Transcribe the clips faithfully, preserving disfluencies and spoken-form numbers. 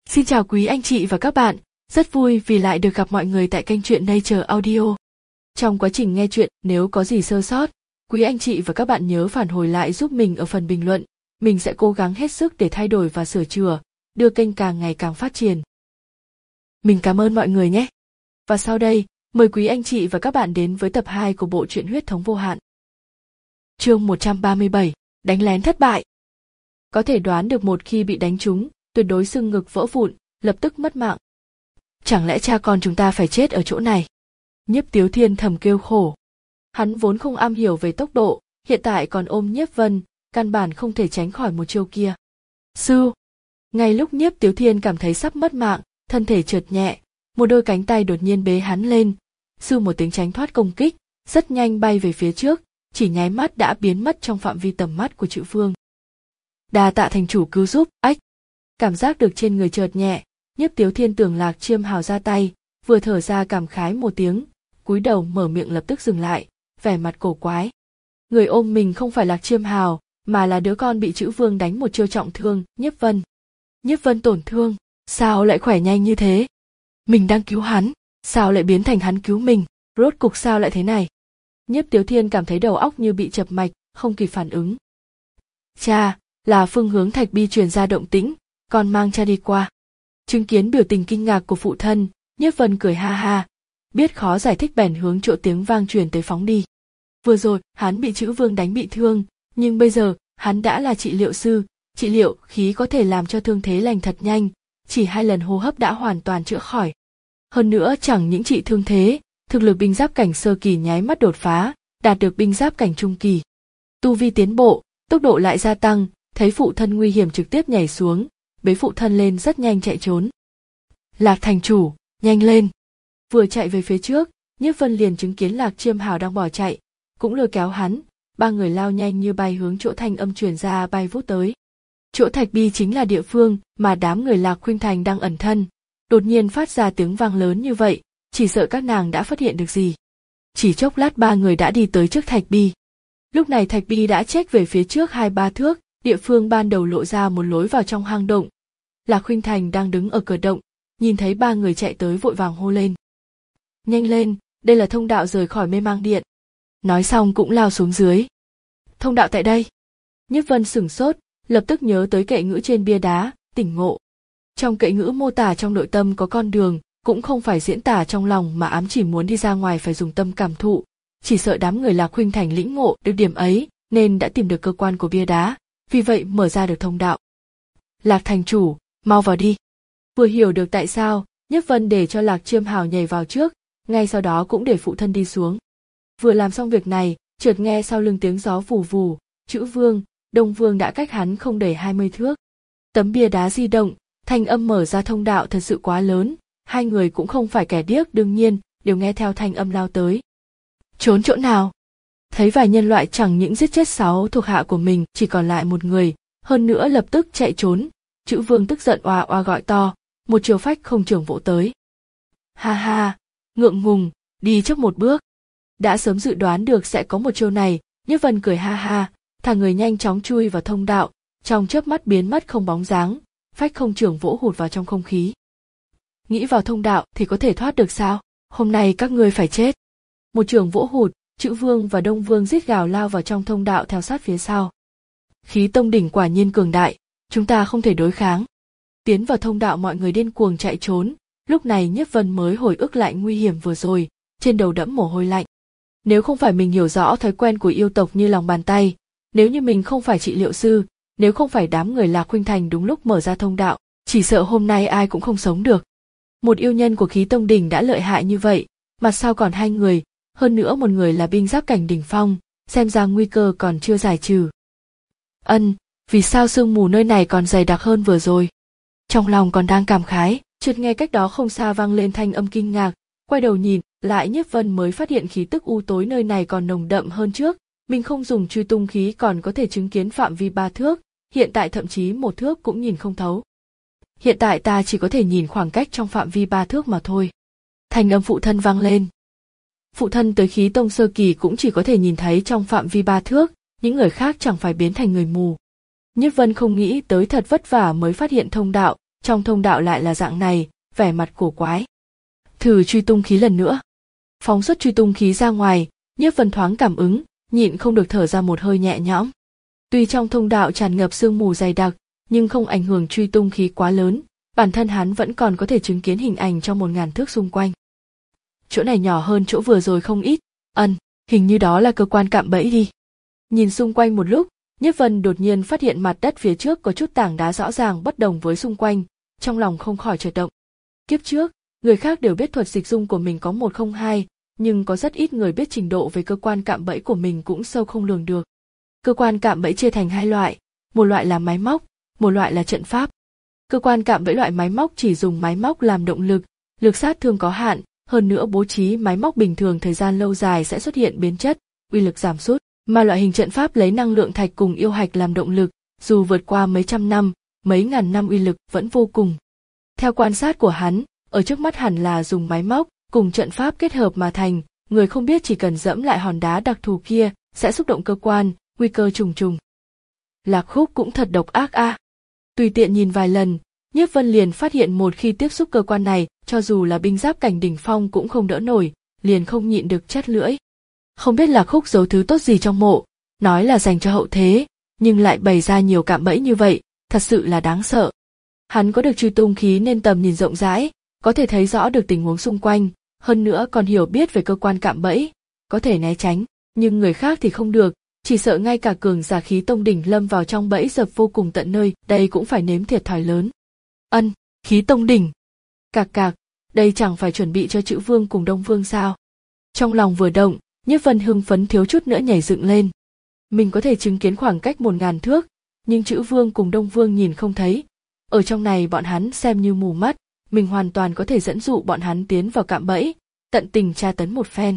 Xin chào quý anh chị và các bạn, rất vui vì lại được gặp mọi người tại kênh truyện Nature Audio. Trong quá trình nghe truyện, nếu có gì sơ sót, quý anh chị và các bạn nhớ phản hồi lại giúp mình ở phần bình luận. Mình sẽ cố gắng hết sức để thay đổi và sửa chữa, đưa kênh càng ngày càng phát triển. Mình cảm ơn mọi người nhé. Và sau đây, mời quý anh chị và các bạn đến với tập hai của bộ truyện Huyết thống vô hạn. Chương một trăm ba mươi bảy, đánh lén thất bại. Có thể đoán được một khi bị đánh trúng, tuyệt đối xương ngực vỡ vụn, lập tức mất mạng. Chẳng lẽ cha con chúng ta phải chết ở chỗ này? Nhiếp Tiếu Thiên thầm kêu khổ. Hắn vốn không am hiểu về tốc độ, hiện tại còn ôm Nhiếp Vân, căn bản không thể tránh khỏi một chiêu kia. Sư! Ngay lúc Nhiếp Tiếu Thiên cảm thấy sắp mất mạng, thân thể trượt nhẹ, một đôi cánh tay đột nhiên bế hắn lên. Sư một tiếng tránh thoát công kích, rất nhanh bay về phía trước, chỉ nháy mắt đã biến mất trong phạm vi tầm mắt của Trự Phương. Đa tạ thành chủ cứu giúp, ách! Cảm giác được trên người chợt nhẹ, Nhiếp Tiếu Thiên tưởng Lạc Chiêm Hào ra tay, vừa thở ra cảm khái một tiếng, cúi đầu mở miệng lập tức dừng lại, vẻ mặt cổ quái. Người ôm mình không phải Lạc Chiêm Hào, mà là đứa con bị Trữ Vương đánh một chiêu trọng thương, Nhiếp Vân. Nhiếp Vân tổn thương, sao lại khỏe nhanh như thế? Mình đang cứu hắn, sao lại biến thành hắn cứu mình, rốt cục sao lại thế này? Nhiếp Tiếu Thiên cảm thấy đầu óc như bị chập mạch, không kịp phản ứng. Cha, là Phương Hướng Thạch Bi truyền ra động tĩnh, con mang cha đi qua. Chứng kiến biểu tình kinh ngạc của phụ thân, Nhiếp Vân cười ha ha, biết khó giải thích bèn hướng chỗ tiếng vang truyền tới phóng đi. Vừa rồi, hắn bị Trữ Vương đánh bị thương, nhưng bây giờ, hắn đã là trị liệu sư, trị liệu khí có thể làm cho thương thế lành thật nhanh, chỉ hai lần hô hấp đã hoàn toàn chữa khỏi. Hơn nữa chẳng những trị thương thế, thực lực binh giáp cảnh sơ kỳ nháy mắt đột phá, đạt được binh giáp cảnh trung kỳ. Tu vi tiến bộ, tốc độ lại gia tăng, thấy phụ thân nguy hiểm trực tiếp nhảy xuống, bế phụ thân lên rất nhanh chạy trốn. Lạc thành chủ, nhanh lên! Vừa chạy về phía trước, Nhiếp Vân liền chứng kiến Lạc Chiêm Hào đang bỏ chạy, cũng lôi kéo hắn, ba người lao nhanh như bay hướng chỗ thanh âm truyền ra bay vút tới. Chỗ Thạch Bi chính là địa phương mà đám người Lạc Khuynh Thành đang ẩn thân, đột nhiên phát ra tiếng vang lớn như vậy, chỉ sợ các nàng đã phát hiện được gì. Chỉ chốc lát ba người đã đi tới trước Thạch Bi. Lúc này Thạch Bi đã chếch về phía trước hai ba thước, địa phương ban đầu lộ ra một lối vào trong hang động. Lạc Khuynh Thành đang đứng ở cửa động, nhìn thấy ba người chạy tới vội vàng hô lên. Nhanh lên, đây là thông đạo rời khỏi Mê Mang Điện. Nói xong cũng lao xuống dưới. Thông đạo tại đây. Nhiếp Vân sửng sốt, lập tức nhớ tới kệ ngữ trên bia đá, tỉnh ngộ. Trong kệ ngữ mô tả trong nội tâm có con đường, cũng không phải diễn tả trong lòng mà ám chỉ muốn đi ra ngoài phải dùng tâm cảm thụ. Chỉ sợ đám người Lạc Khuynh Thành lĩnh ngộ được điểm ấy, nên đã tìm được cơ quan của bia đá, vì vậy mở ra được thông đạo. Lạc thành chủ, mau vào đi. Vừa hiểu được tại sao, Nhiếp Vân để cho Lạc Chiêm Hào nhảy vào trước, ngay sau đó cũng để phụ thân đi xuống. Vừa làm xong việc này, chợt nghe sau lưng tiếng gió vù vù, Trữ Vương, Đông Vương đã cách hắn không đầy hai mươi thước. Tấm bia đá di động, thanh âm mở ra thông đạo thật sự quá lớn, hai người cũng không phải kẻ điếc đương nhiên, đều nghe theo thanh âm lao tới. Trốn chỗ nào? Thấy vài nhân loại chẳng những giết chết sáu thuộc hạ của mình, chỉ còn lại một người, hơn nữa lập tức chạy trốn. Trữ Vương tức giận oa oa gọi to, một chiều phách không trưởng vỗ tới. Ha ha, ngượng ngùng, đi trước một bước. Đã sớm dự đoán được sẽ có một chiêu này, Nhiếp Vân cười ha ha, thả người nhanh chóng chui vào thông đạo, trong chớp mắt biến mất không bóng dáng, phách không trưởng vỗ hụt vào trong không khí. Nghĩ vào thông đạo thì có thể thoát được sao? Hôm nay các ngươi phải chết. Một trưởng vỗ hụt, Trữ Vương và Đông Vương rít gào lao vào trong thông đạo theo sát phía sau. Khí tông đỉnh quả nhiên cường đại, chúng ta không thể đối kháng. Tiến vào thông đạo mọi người điên cuồng chạy trốn, lúc này Nhiếp Vân mới hồi ức lại nguy hiểm vừa rồi, trên đầu đẫm mồ hôi lạnh. Nếu không phải mình hiểu rõ thói quen của yêu tộc như lòng bàn tay, nếu như mình không phải trị liệu sư, nếu không phải đám người Lạc Khuynh Thành đúng lúc mở ra thông đạo, chỉ sợ hôm nay ai cũng không sống được. Một yêu nhân của khí tông đỉnh đã lợi hại như vậy, mặt sau còn hai người, hơn nữa một người là binh giáp cảnh đỉnh phong, xem ra nguy cơ còn chưa giải trừ. Ân, vì sao sương mù nơi này còn dày đặc hơn vừa rồi? Trong lòng còn đang cảm khái, chợt nghe cách đó không xa vang lên thanh âm kinh ngạc, quay đầu nhìn, lại Nhiếp Vân mới phát hiện khí tức u tối nơi này còn nồng đậm hơn trước, mình không dùng truy tung khí còn có thể chứng kiến phạm vi ba thước, hiện tại thậm chí một thước cũng nhìn không thấu. Hiện tại ta chỉ có thể nhìn khoảng cách trong phạm vi ba thước mà thôi. Thanh âm phụ thân vang lên. Phụ thân tới khí tông sơ kỳ cũng chỉ có thể nhìn thấy trong phạm vi ba thước, những người khác chẳng phải biến thành người mù. Nhiếp Vân không nghĩ tới thật vất vả mới phát hiện thông đạo, trong thông đạo lại là dạng này, vẻ mặt cổ quái. Thử truy tung khí lần nữa. Phóng xuất truy tung khí ra ngoài, Nhiếp Vân thoáng cảm ứng, nhịn không được thở ra một hơi nhẹ nhõm. Tuy trong thông đạo tràn ngập sương mù dày đặc, nhưng không ảnh hưởng truy tung khí quá lớn, bản thân hắn vẫn còn có thể chứng kiến hình ảnh trong một ngàn thước xung quanh. Chỗ này nhỏ hơn chỗ vừa rồi không ít, ân, hình như đó là cơ quan cạm bẫy đi. Nhìn xung quanh một lúc, Nhiếp Vân đột nhiên phát hiện mặt đất phía trước có chút tảng đá rõ ràng bất đồng với xung quanh, trong lòng không khỏi chợt động. Kiếp trước, người khác đều biết thuật dịch dung của mình có một không hai, nhưng có rất ít người biết trình độ về cơ quan cạm bẫy của mình cũng sâu không lường được. Cơ quan cạm bẫy chia thành hai loại, một loại là máy móc, một loại là trận pháp. Cơ quan cạm bẫy loại máy móc chỉ dùng máy móc làm động lực, lực sát thương có hạn, hơn nữa bố trí máy móc bình thường thời gian lâu dài sẽ xuất hiện biến chất, uy lực giảm sút, mà loại hình trận pháp lấy năng lượng thạch cùng yêu hạch làm động lực, dù vượt qua mấy trăm năm, mấy ngàn năm uy lực vẫn vô cùng. Theo quan sát của hắn, ở trước mắt hẳn là dùng máy móc cùng trận pháp kết hợp mà thành, người không biết chỉ cần dẫm lại hòn đá đặc thù kia sẽ xúc động cơ quan, nguy cơ trùng trùng. Lạc Khúc cũng thật độc ác a. À. Tùy tiện nhìn vài lần, Nhiếp Vân liền phát hiện một khi tiếp xúc cơ quan này, cho dù là binh giáp cảnh đỉnh phong cũng không đỡ nổi, liền không nhịn được chát lưỡi. Không biết Lạc Khúc giấu thứ tốt gì trong mộ, nói là dành cho hậu thế, nhưng lại bày ra nhiều cạm bẫy như vậy, thật sự là đáng sợ. Hắn có được truy tung khí nên tầm nhìn rộng rãi, có thể thấy rõ được tình huống xung quanh, hơn nữa còn hiểu biết về cơ quan cạm bẫy, có thể né tránh, nhưng người khác thì không được, chỉ sợ ngay cả cường giả khí tông đỉnh lâm vào trong bẫy dập vô cùng tận nơi, đây cũng phải nếm thiệt thòi lớn. Ân, khí tông đỉnh. Cạc cạc, đây chẳng phải chuẩn bị cho Chữ Vương cùng Đông Vương sao? Trong lòng vừa động, Nhiếp Vân hưng phấn thiếu chút nữa nhảy dựng lên. Mình có thể chứng kiến khoảng cách một ngàn thước, nhưng Chữ Vương cùng Đông Vương nhìn không thấy. Ở trong này bọn hắn xem như mù mắt, mình hoàn toàn có thể dẫn dụ bọn hắn tiến vào cạm bẫy, tận tình tra tấn một phen.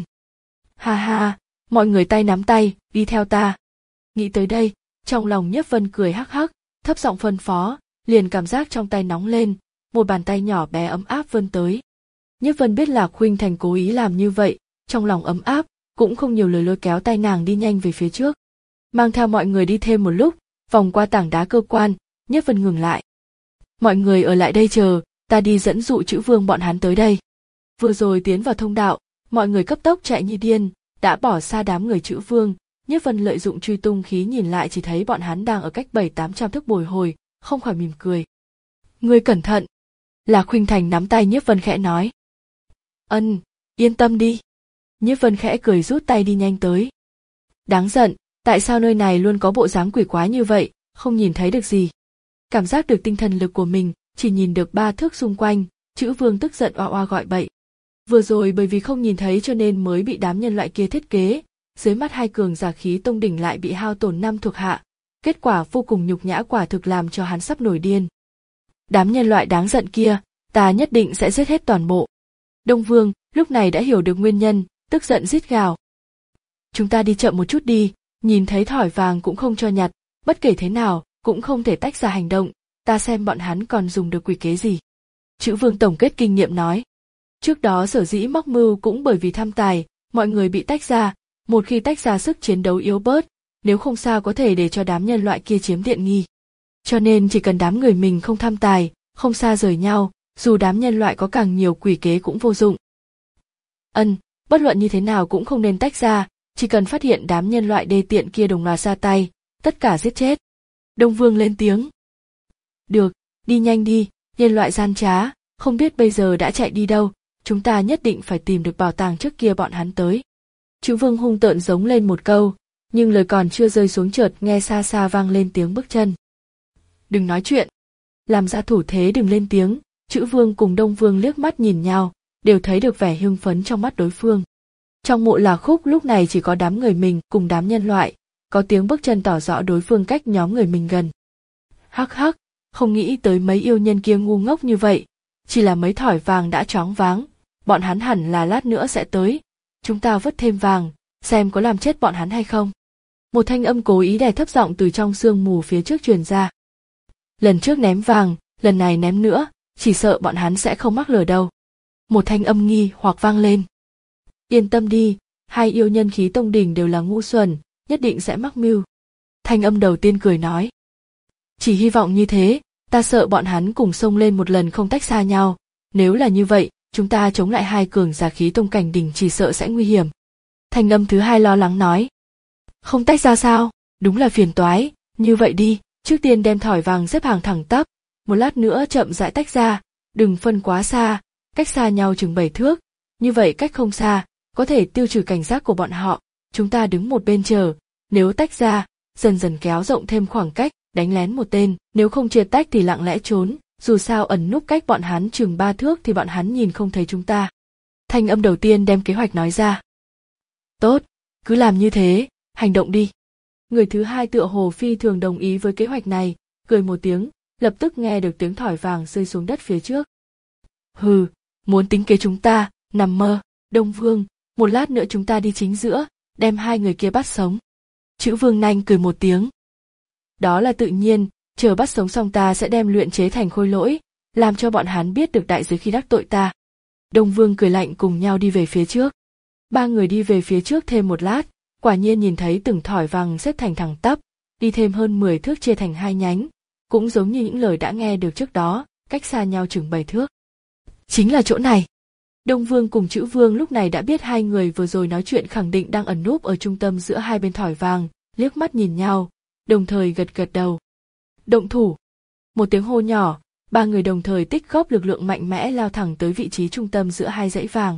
Ha ha, mọi người tay nắm tay, đi theo ta. Nghĩ tới đây, trong lòng Nhiếp Vân cười hắc hắc, thấp giọng phân phó, liền cảm giác trong tay nóng lên, một bàn tay nhỏ bé ấm áp vươn tới. Nhiếp Vân biết là Khuynh Thành cố ý làm như vậy, trong lòng ấm áp, cũng không nhiều lời lôi kéo tay nàng đi nhanh về phía trước. Mang theo mọi người đi thêm một lúc, vòng qua tảng đá cơ quan, Nhiếp Vân ngừng lại. Mọi người ở lại đây chờ, ta đi dẫn dụ Chữ Vương bọn hắn tới đây. Vừa rồi tiến vào thông đạo, mọi người cấp tốc chạy như điên, đã bỏ xa đám người Chữ Vương. Nhiếp Vân lợi dụng truy tung khí nhìn lại chỉ thấy bọn hắn đang ở cách bảy tám trăm thước bồi hồi, không khỏi mỉm cười. Ngươi cẩn thận. Lạc Khuynh Thành nắm tay Nhiếp Vân khẽ nói. Ân, yên tâm đi. Nhiếp Vân khẽ cười rút tay đi nhanh tới. Đáng giận, tại sao nơi này luôn có bộ dáng quỷ quái như vậy, không nhìn thấy được gì. Cảm giác được tinh thần lực của mình, chỉ nhìn được ba thước xung quanh, Chữ Vương tức giận oa oa gọi bậy. Vừa rồi bởi vì không nhìn thấy cho nên mới bị đám nhân loại kia thiết kế, dưới mắt hai cường giả khí tông đỉnh lại bị hao tổn năm thuộc hạ, kết quả vô cùng nhục nhã quả thực làm cho hắn sắp nổi điên. Đám nhân loại đáng giận kia, ta nhất định sẽ giết hết toàn bộ. Đông Vương lúc này đã hiểu được nguyên nhân, tức giận rít gào. Chúng ta đi chậm một chút đi, nhìn thấy thỏi vàng cũng không cho nhặt, bất kể thế nào cũng không thể tách ra hành động, ta xem bọn hắn còn dùng được quỷ kế gì. Chữ Vương tổng kết kinh nghiệm nói. Trước đó sở dĩ móc mưu cũng bởi vì tham tài, mọi người bị tách ra, một khi tách ra sức chiến đấu yếu bớt, nếu không sao có thể để cho đám nhân loại kia chiếm tiện nghi. Cho nên chỉ cần đám người mình không tham tài, không xa rời nhau, dù đám nhân loại có càng nhiều quỷ kế cũng vô dụng. Ân, bất luận như thế nào cũng không nên tách ra, chỉ cần phát hiện đám nhân loại đê tiện kia đồng loạt ra tay, tất cả giết chết. Đông Vương lên tiếng. Được, đi nhanh đi, nhân loại gian trá, không biết bây giờ đã chạy đi đâu, chúng ta nhất định phải tìm được bảo tàng trước kia bọn hắn tới. Chữ Vương hung tợn giống lên một câu, nhưng lời còn chưa rơi xuống chợt nghe xa xa vang lên tiếng bước chân. Đừng nói chuyện. Làm ra thủ thế đừng lên tiếng, Chữ Vương cùng Đông Vương liếc mắt nhìn nhau, đều thấy được vẻ hưng phấn trong mắt đối phương. Trong mộ Lạc Khúc lúc này chỉ có đám người mình cùng đám nhân loại, có tiếng bước chân tỏ rõ đối phương cách nhóm người mình gần. Hắc hắc, không nghĩ tới mấy yêu nhân kia ngu ngốc như vậy, chỉ là mấy thỏi vàng đã choáng váng, bọn hắn hẳn là lát nữa sẽ tới, chúng ta vứt thêm vàng, xem có làm chết bọn hắn hay không. Một thanh âm cố ý đè thấp giọng từ trong sương mù phía trước truyền ra. Lần trước ném vàng, lần này ném nữa, chỉ sợ bọn hắn sẽ không mắc lừa đâu. Một thanh âm nghi hoặc vang lên. Yên tâm đi, hai yêu nhân khí tông đỉnh đều là ngu xuẩn, nhất định sẽ mắc mưu. Thanh âm đầu tiên cười nói. Chỉ hy vọng như thế, Ta sợ bọn hắn cùng xông lên một lần không tách xa nhau, nếu là như vậy, chúng ta chống lại hai cường giả khí tông cảnh đỉnh chỉ sợ sẽ nguy hiểm. Thanh âm thứ hai lo lắng nói. Không tách ra sao, đúng là phiền toái, như vậy đi, trước tiên đem thỏi vàng xếp hàng thẳng tắp, một lát nữa chậm rãi tách ra, đừng phân quá xa, cách xa nhau chừng bảy thước, như vậy cách không xa, có thể tiêu trừ cảnh giác của bọn họ, chúng ta đứng một bên chờ, nếu tách ra, dần dần kéo rộng thêm khoảng cách, đánh lén một tên, nếu không chia tách thì lặng lẽ trốn, dù sao ẩn núp cách bọn hắn chừng ba thước thì bọn hắn nhìn không thấy chúng ta. Thanh âm đầu tiên đem kế hoạch nói ra. Tốt, cứ làm như thế, hành động đi. Người thứ hai tựa hồ phi thường đồng ý với kế hoạch này, cười một tiếng, lập tức nghe được tiếng thỏi vàng rơi xuống đất phía trước. Hừ, muốn tính kế chúng ta, nằm mơ, Đông Vương, một lát nữa chúng ta đi chính giữa, đem hai người kia bắt sống. Chữ Vương Nanh cười một tiếng. Đó là tự nhiên, chờ bắt sống xong ta sẽ đem luyện chế thành khôi lỗi, làm cho bọn hắn biết được đại giới khi đắc tội ta. Đông Vương cười lạnh cùng nhau đi về phía trước. Ba người đi về phía trước thêm một lát, quả nhiên nhìn thấy từng thỏi vàng xếp thành thẳng tắp, đi thêm hơn mười thước chia thành hai nhánh, cũng giống như những lời đã nghe được trước đó, cách xa nhau chừng bảy thước. Chính là chỗ này. Đông Vương cùng Chữ Vương lúc này đã biết hai người vừa rồi nói chuyện khẳng định đang ẩn núp ở trung tâm giữa hai bên thỏi vàng, liếc mắt nhìn nhau, đồng thời gật gật đầu. Động thủ. Một tiếng hô nhỏ, ba người đồng thời tích góp lực lượng mạnh mẽ lao thẳng tới vị trí trung tâm giữa hai dãy vàng.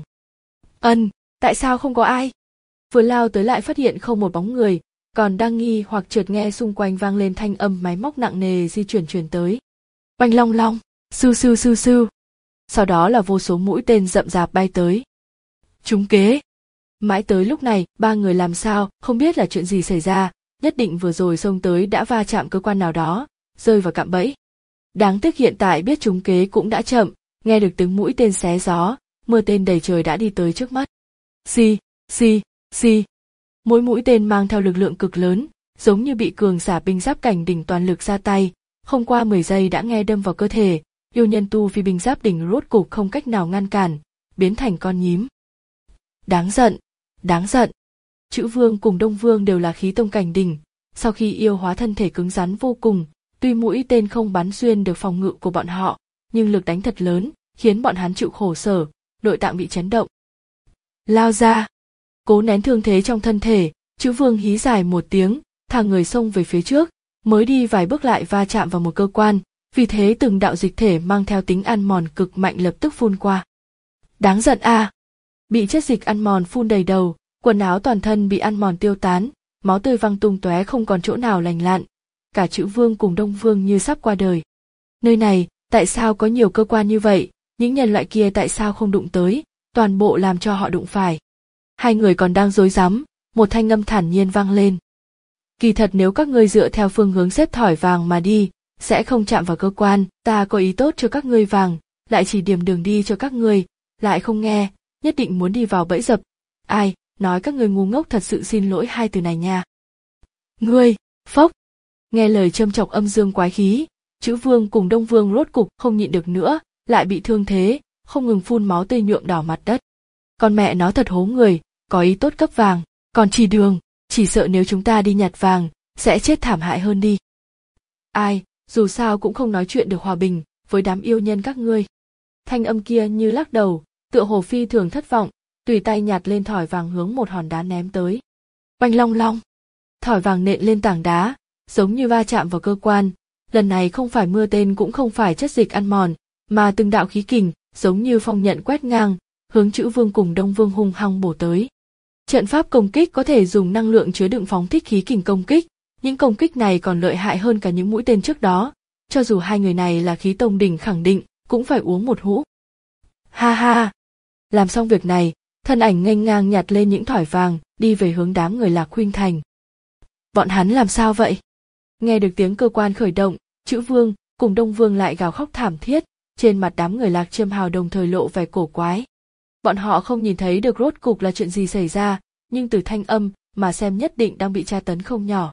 Ân, tại sao không có ai? Vừa lao tới lại phát hiện không một bóng người, còn đang nghi hoặc chợt nghe xung quanh vang lên thanh âm máy móc nặng nề di chuyển truyền tới. Oanh long long, sưu sưu sưu sưu. Sau đó là vô số mũi tên rậm rạp bay tới. Trúng kế. Mãi tới lúc này, ba người làm sao, không biết là chuyện gì xảy ra, nhất định vừa rồi xông tới đã va chạm cơ quan nào đó, rơi vào cạm bẫy. Đáng tiếc hiện tại biết trúng kế cũng đã chậm, nghe được tiếng mũi tên xé gió, mưa tên đầy trời đã đi tới trước mắt. Xì, xì, xì. Mỗi mũi tên mang theo lực lượng cực lớn, giống như bị cường giả binh giáp cảnh đỉnh toàn lực ra tay, không qua mười giây đã nghe đâm vào cơ thể, yêu nhân tu phi binh giáp đỉnh rốt cục không cách nào ngăn cản, biến thành con nhím. Đáng giận, đáng giận. Chữ Vương cùng Đông Vương đều là khí tông cảnh đỉnh, sau khi yêu hóa thân thể cứng rắn vô cùng, tuy mũi tên không bắn xuyên được phòng ngự của bọn họ, nhưng lực đánh thật lớn, khiến bọn hắn chịu khổ sở, nội tạng bị chấn động. Lao ra! Cố nén thương thế trong thân thể, Chữ Vương hí dài một tiếng, thả người xông về phía trước, mới đi vài bước lại va chạm vào một cơ quan, vì thế từng đạo dịch thể mang theo tính ăn mòn cực mạnh lập tức phun qua. Đáng giận a! À. Bị chất dịch ăn mòn phun đầy đầu, quần áo toàn thân bị ăn mòn tiêu tán, máu tươi văng tung tóe không còn chỗ nào lành lặn. Cả Chữ Vương cùng Đông Vương như sắp qua đời. Nơi này, tại sao có nhiều cơ quan như vậy, những nhân loại kia tại sao không đụng tới, toàn bộ làm cho họ đụng phải. Hai người còn đang rối rắm, một thanh âm thản nhiên vang lên. Kỳ thật nếu các ngươi dựa theo phương hướng xếp thỏi vàng mà đi, sẽ không chạm vào cơ quan, ta có ý tốt cho các ngươi vàng, lại chỉ điểm đường đi cho các ngươi, lại không nghe, nhất định muốn đi vào bẫy dập. Ai, nói các ngươi ngu ngốc thật sự xin lỗi hai từ này nha. Ngươi, phốc. Nghe lời châm chọc âm dương quái khí, Chữ Vương cùng Đông Vương rốt cục không nhịn được nữa, lại bị thương thế, không ngừng phun máu tươi nhuộm đỏ mặt đất. Con mẹ nó thật hố người, có ý tốt cấp vàng, còn chỉ đường, chỉ sợ nếu chúng ta đi nhặt vàng, sẽ chết thảm hại hơn đi. Ai, dù sao cũng không nói chuyện được hòa bình với đám yêu nhân các ngươi. Thanh âm kia như lắc đầu, tựa hồ phi thường thất vọng, tùy tay nhặt lên thỏi vàng hướng một hòn đá ném tới. Oanh long long, thỏi vàng nện lên tảng đá, giống như va chạm vào cơ quan, lần này không phải mưa tên cũng không phải chất dịch ăn mòn, mà từng đạo khí kình, giống như phong nhận quét ngang, hướng Chữ Vương cùng Đông Vương hung hăng bổ tới. Trận pháp công kích có thể dùng năng lượng chứa đựng phóng thích khí kình công kích, những công kích này còn lợi hại hơn cả những mũi tên trước đó, cho dù hai người này là khí tông đỉnh khẳng định, cũng phải uống một hũ. Ha ha! Làm xong việc này, thân ảnh nghênh ngang nhặt lên những thỏi vàng, đi về hướng đám người Lạc Khuynh Thành. Bọn hắn làm sao vậy? Nghe được tiếng cơ quan khởi động, Chữ Vương cùng Đông Vương lại gào khóc thảm thiết, trên mặt đám người Lạc Chiêm Hào đồng thời lộ vẻ cổ quái. Bọn họ không nhìn thấy được rốt cục là chuyện gì xảy ra, nhưng từ thanh âm mà xem nhất định đang bị tra tấn không nhỏ.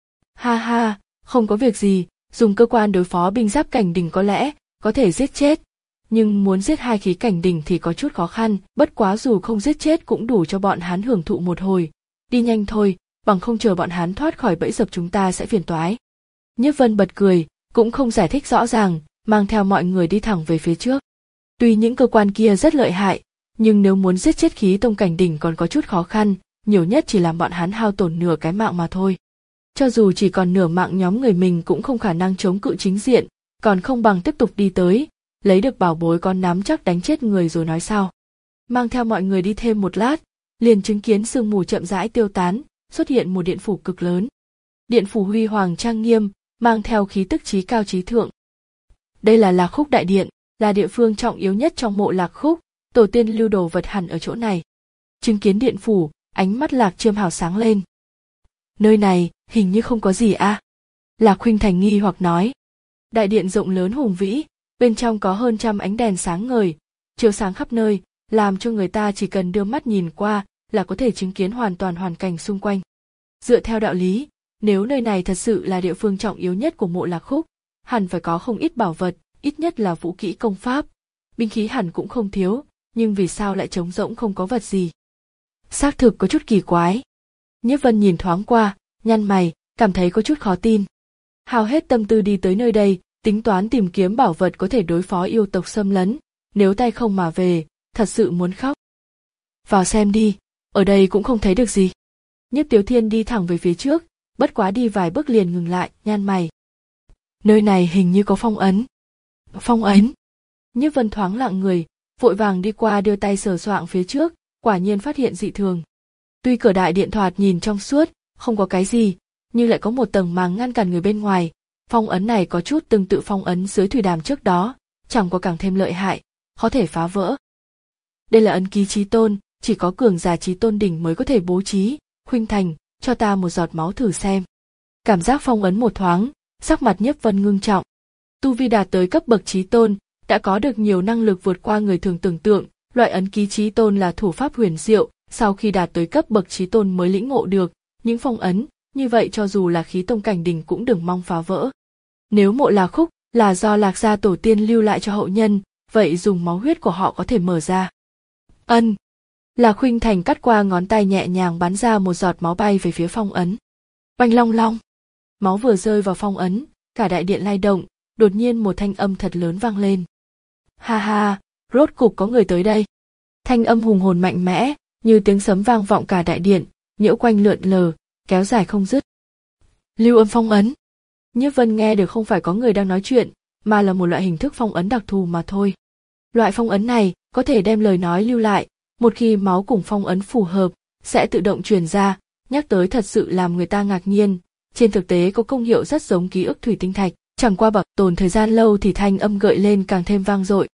Ha ha, không có việc gì, dùng cơ quan đối phó binh giáp cảnh đỉnh có lẽ có thể giết chết, nhưng muốn giết hai khí cảnh đỉnh thì có chút khó khăn, bất quá dù không giết chết cũng đủ cho bọn hắn hưởng thụ một hồi. Đi nhanh thôi, bằng không chờ bọn hắn thoát khỏi bẫy dập chúng ta sẽ phiền toái. Nhiếp Vân bật cười, cũng không giải thích rõ ràng, mang theo mọi người đi thẳng về phía trước. Tuy những cơ quan kia rất lợi hại, nhưng nếu muốn giết chết khí tông cảnh đỉnh còn có chút khó khăn, nhiều nhất chỉ làm bọn hắn hao tổn nửa cái mạng mà thôi. Cho dù chỉ còn nửa mạng nhóm người mình cũng không khả năng chống cự chính diện, còn không bằng tiếp tục đi tới, lấy được bảo bối con nắm chắc đánh chết người rồi nói sau. Mang theo mọi người đi thêm một lát, liền chứng kiến sương mù chậm rãi tiêu tán, xuất hiện một điện phủ cực lớn. Điện phủ huy hoàng trang nghiêm, mang theo khí tức chí cao chí thượng. Đây là Lạc Khúc đại điện, là địa phương trọng yếu nhất trong mộ Lạc Khúc, tổ tiên lưu đồ vật hẳn ở chỗ này. Chứng kiến điện phủ, ánh mắt Lạc Chiêm hào sáng lên. Nơi này hình như không có gì a. À? Lạc Khuynh Thành nghi hoặc nói. Đại điện rộng lớn hùng vĩ, bên trong có hơn trăm ánh đèn sáng ngời, chiếu sáng khắp nơi, làm cho người ta chỉ cần đưa mắt nhìn qua là có thể chứng kiến hoàn toàn hoàn cảnh xung quanh. Dựa theo đạo lý, nếu nơi này thật sự là địa phương trọng yếu nhất của mộ Lạc Khúc, hẳn phải có không ít bảo vật, ít nhất là vũ kỹ công pháp, binh khí hẳn cũng không thiếu, nhưng vì sao lại trống rỗng không có vật gì? Xác thực có chút kỳ quái. Nhiếp Vân nhìn thoáng qua, nhăn mày, cảm thấy có chút khó tin. Hao hết tâm tư đi tới nơi đây, tính toán tìm kiếm bảo vật có thể đối phó yêu tộc xâm lấn, nếu tay không mà về, thật sự muốn khóc. Vào xem đi, ở đây cũng không thấy được gì. Nhiếp Tiếu Thiên đi thẳng về phía trước, bất quá đi vài bước liền ngừng lại, nhăn mày. Nơi này hình như có phong ấn. Phong ấn? Nhiếp Vân thoáng lặng người, vội vàng đi qua đưa tay sờ soạng phía trước, quả nhiên phát hiện dị thường. Tuy cửa đại điện thoạt nhìn trong suốt, không có cái gì, nhưng lại có một tầng màng ngăn cản người bên ngoài. Phong ấn này có chút tương tự phong ấn dưới thủy đàm trước đó, chẳng có càng thêm lợi hại, có thể phá vỡ. Đây là ấn ký chí tôn, chỉ có cường giả chí tôn đỉnh mới có thể bố trí. Khuynh Thành, cho ta một giọt máu thử xem. Cảm giác phong ấn một thoáng, sắc mặt Nhiếp Vân ngưng trọng. Tu vi đạt tới cấp bậc chí tôn, đã có được nhiều năng lực vượt qua người thường tưởng tượng. Loại ấn ký chí tôn là thủ pháp huyền diệu, sau khi đạt tới cấp bậc chí tôn mới lĩnh ngộ được những phong ấn, như vậy cho dù là khí tông cảnh đỉnh cũng đừng mong phá vỡ. Nếu mộ Lạc Khúc là do Lạc gia tổ tiên lưu lại cho hậu nhân, vậy dùng máu huyết của họ có thể mở ra. Ân. Lạc Khuynh Thành cắt qua ngón tay nhẹ nhàng bắn ra một giọt máu bay về phía phong ấn. Oanh long long. Máu vừa rơi vào phong ấn, cả đại điện lay động, đột nhiên một thanh âm thật lớn vang lên. Ha ha, rốt cục có người tới đây. Thanh âm hùng hồn mạnh mẽ, như tiếng sấm vang vọng cả đại điện, nhiễu quanh lượn lờ, kéo dài không dứt. Lưu âm phong ấn. Nhiếp Vân nghe được không phải có người đang nói chuyện, mà là một loại hình thức phong ấn đặc thù mà thôi. Loại phong ấn này có thể đem lời nói lưu lại, một khi máu cùng phong ấn phù hợp, sẽ tự động truyền ra, nhắc tới thật sự làm người ta ngạc nhiên. Trên thực tế có công hiệu rất giống ký ức thủy tinh thạch, chẳng qua bảo tồn thời gian lâu thì thanh âm gợi lên càng thêm vang dội.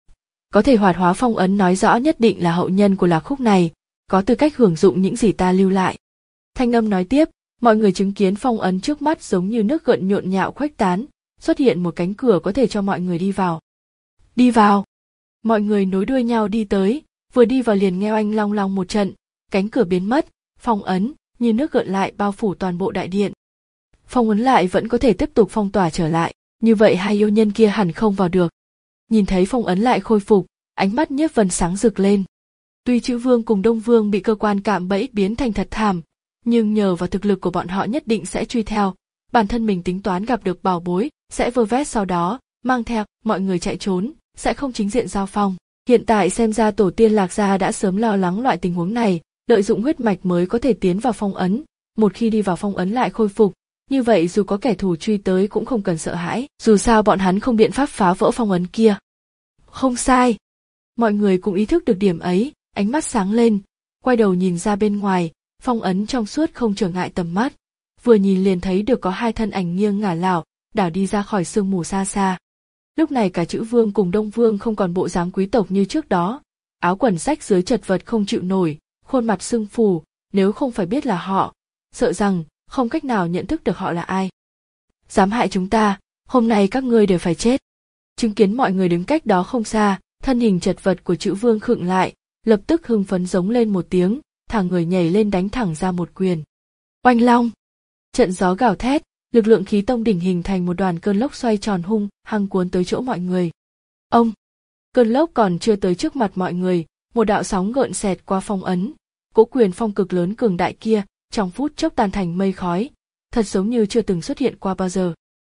Có thể hoạt hóa phong ấn nói rõ nhất định là hậu nhân của Lạc Khúc này, có tư cách hưởng dụng những gì ta lưu lại. Thanh âm nói tiếp, mọi người chứng kiến phong ấn trước mắt giống như nước gợn nhộn nhạo khuếch tán, xuất hiện một cánh cửa có thể cho mọi người đi vào. Đi vào. Mọi người nối đuôi nhau đi tới, vừa đi vào liền nghe oanh long long một trận, cánh cửa biến mất, phong ấn như nước gợn lại bao phủ toàn bộ đại điện. Phong ấn lại vẫn có thể tiếp tục phong tỏa trở lại, như vậy hai yêu nhân kia hẳn không vào được. Nhìn thấy phong ấn lại khôi phục, ánh mắt Nhiếp Vân sáng rực lên. Tuy Chữ Vương cùng Đông Vương bị cơ quan cạm bẫy biến thành thật thảm, nhưng nhờ vào thực lực của bọn họ nhất định sẽ truy theo, bản thân mình tính toán gặp được bảo bối, sẽ vơ vét sau đó, mang theo mọi người chạy trốn, sẽ không chính diện giao phong. Hiện tại xem ra tổ tiên Lạc gia đã sớm lo lắng loại tình huống này, lợi dụng huyết mạch mới có thể tiến vào phong ấn, một khi đi vào phong ấn lại khôi phục, như vậy dù có kẻ thù truy tới cũng không cần sợ hãi, dù sao bọn hắn không biện pháp phá vỡ phong ấn kia. Không sai. Mọi người cũng ý thức được điểm ấy, ánh mắt sáng lên, quay đầu nhìn ra bên ngoài, phong ấn trong suốt không trở ngại tầm mắt, vừa nhìn liền thấy được có hai thân ảnh nghiêng ngả lảo, đảo đi ra khỏi sương mù xa xa. Lúc này cả Chữ Vương cùng Đông Vương không còn bộ dáng quý tộc như trước đó, áo quần rách dưới chật vật không chịu nổi, khuôn mặt sưng phù, nếu không phải biết là họ, sợ rằng không cách nào nhận thức được họ là ai. Dám hại chúng ta, hôm nay các ngươi đều phải chết. Chứng kiến mọi người đứng cách đó không xa, thân hình chật vật của Chữ Vương khựng lại, lập tức hưng phấn giống lên một tiếng, thẳng người nhảy lên đánh thẳng ra một quyền. Oanh long! Trận gió gào thét, lực lượng khí tông đỉnh hình thành một đoàn cơn lốc xoay tròn hung hăng cuốn tới chỗ mọi người. Ông! Cơn lốc còn chưa tới trước mặt mọi người, một đạo sóng gợn xẹt qua phong ấn, cỗ quyền phong cực lớn cường đại kia, trong phút chốc tan thành mây khói, thật giống như chưa từng xuất hiện qua bao giờ.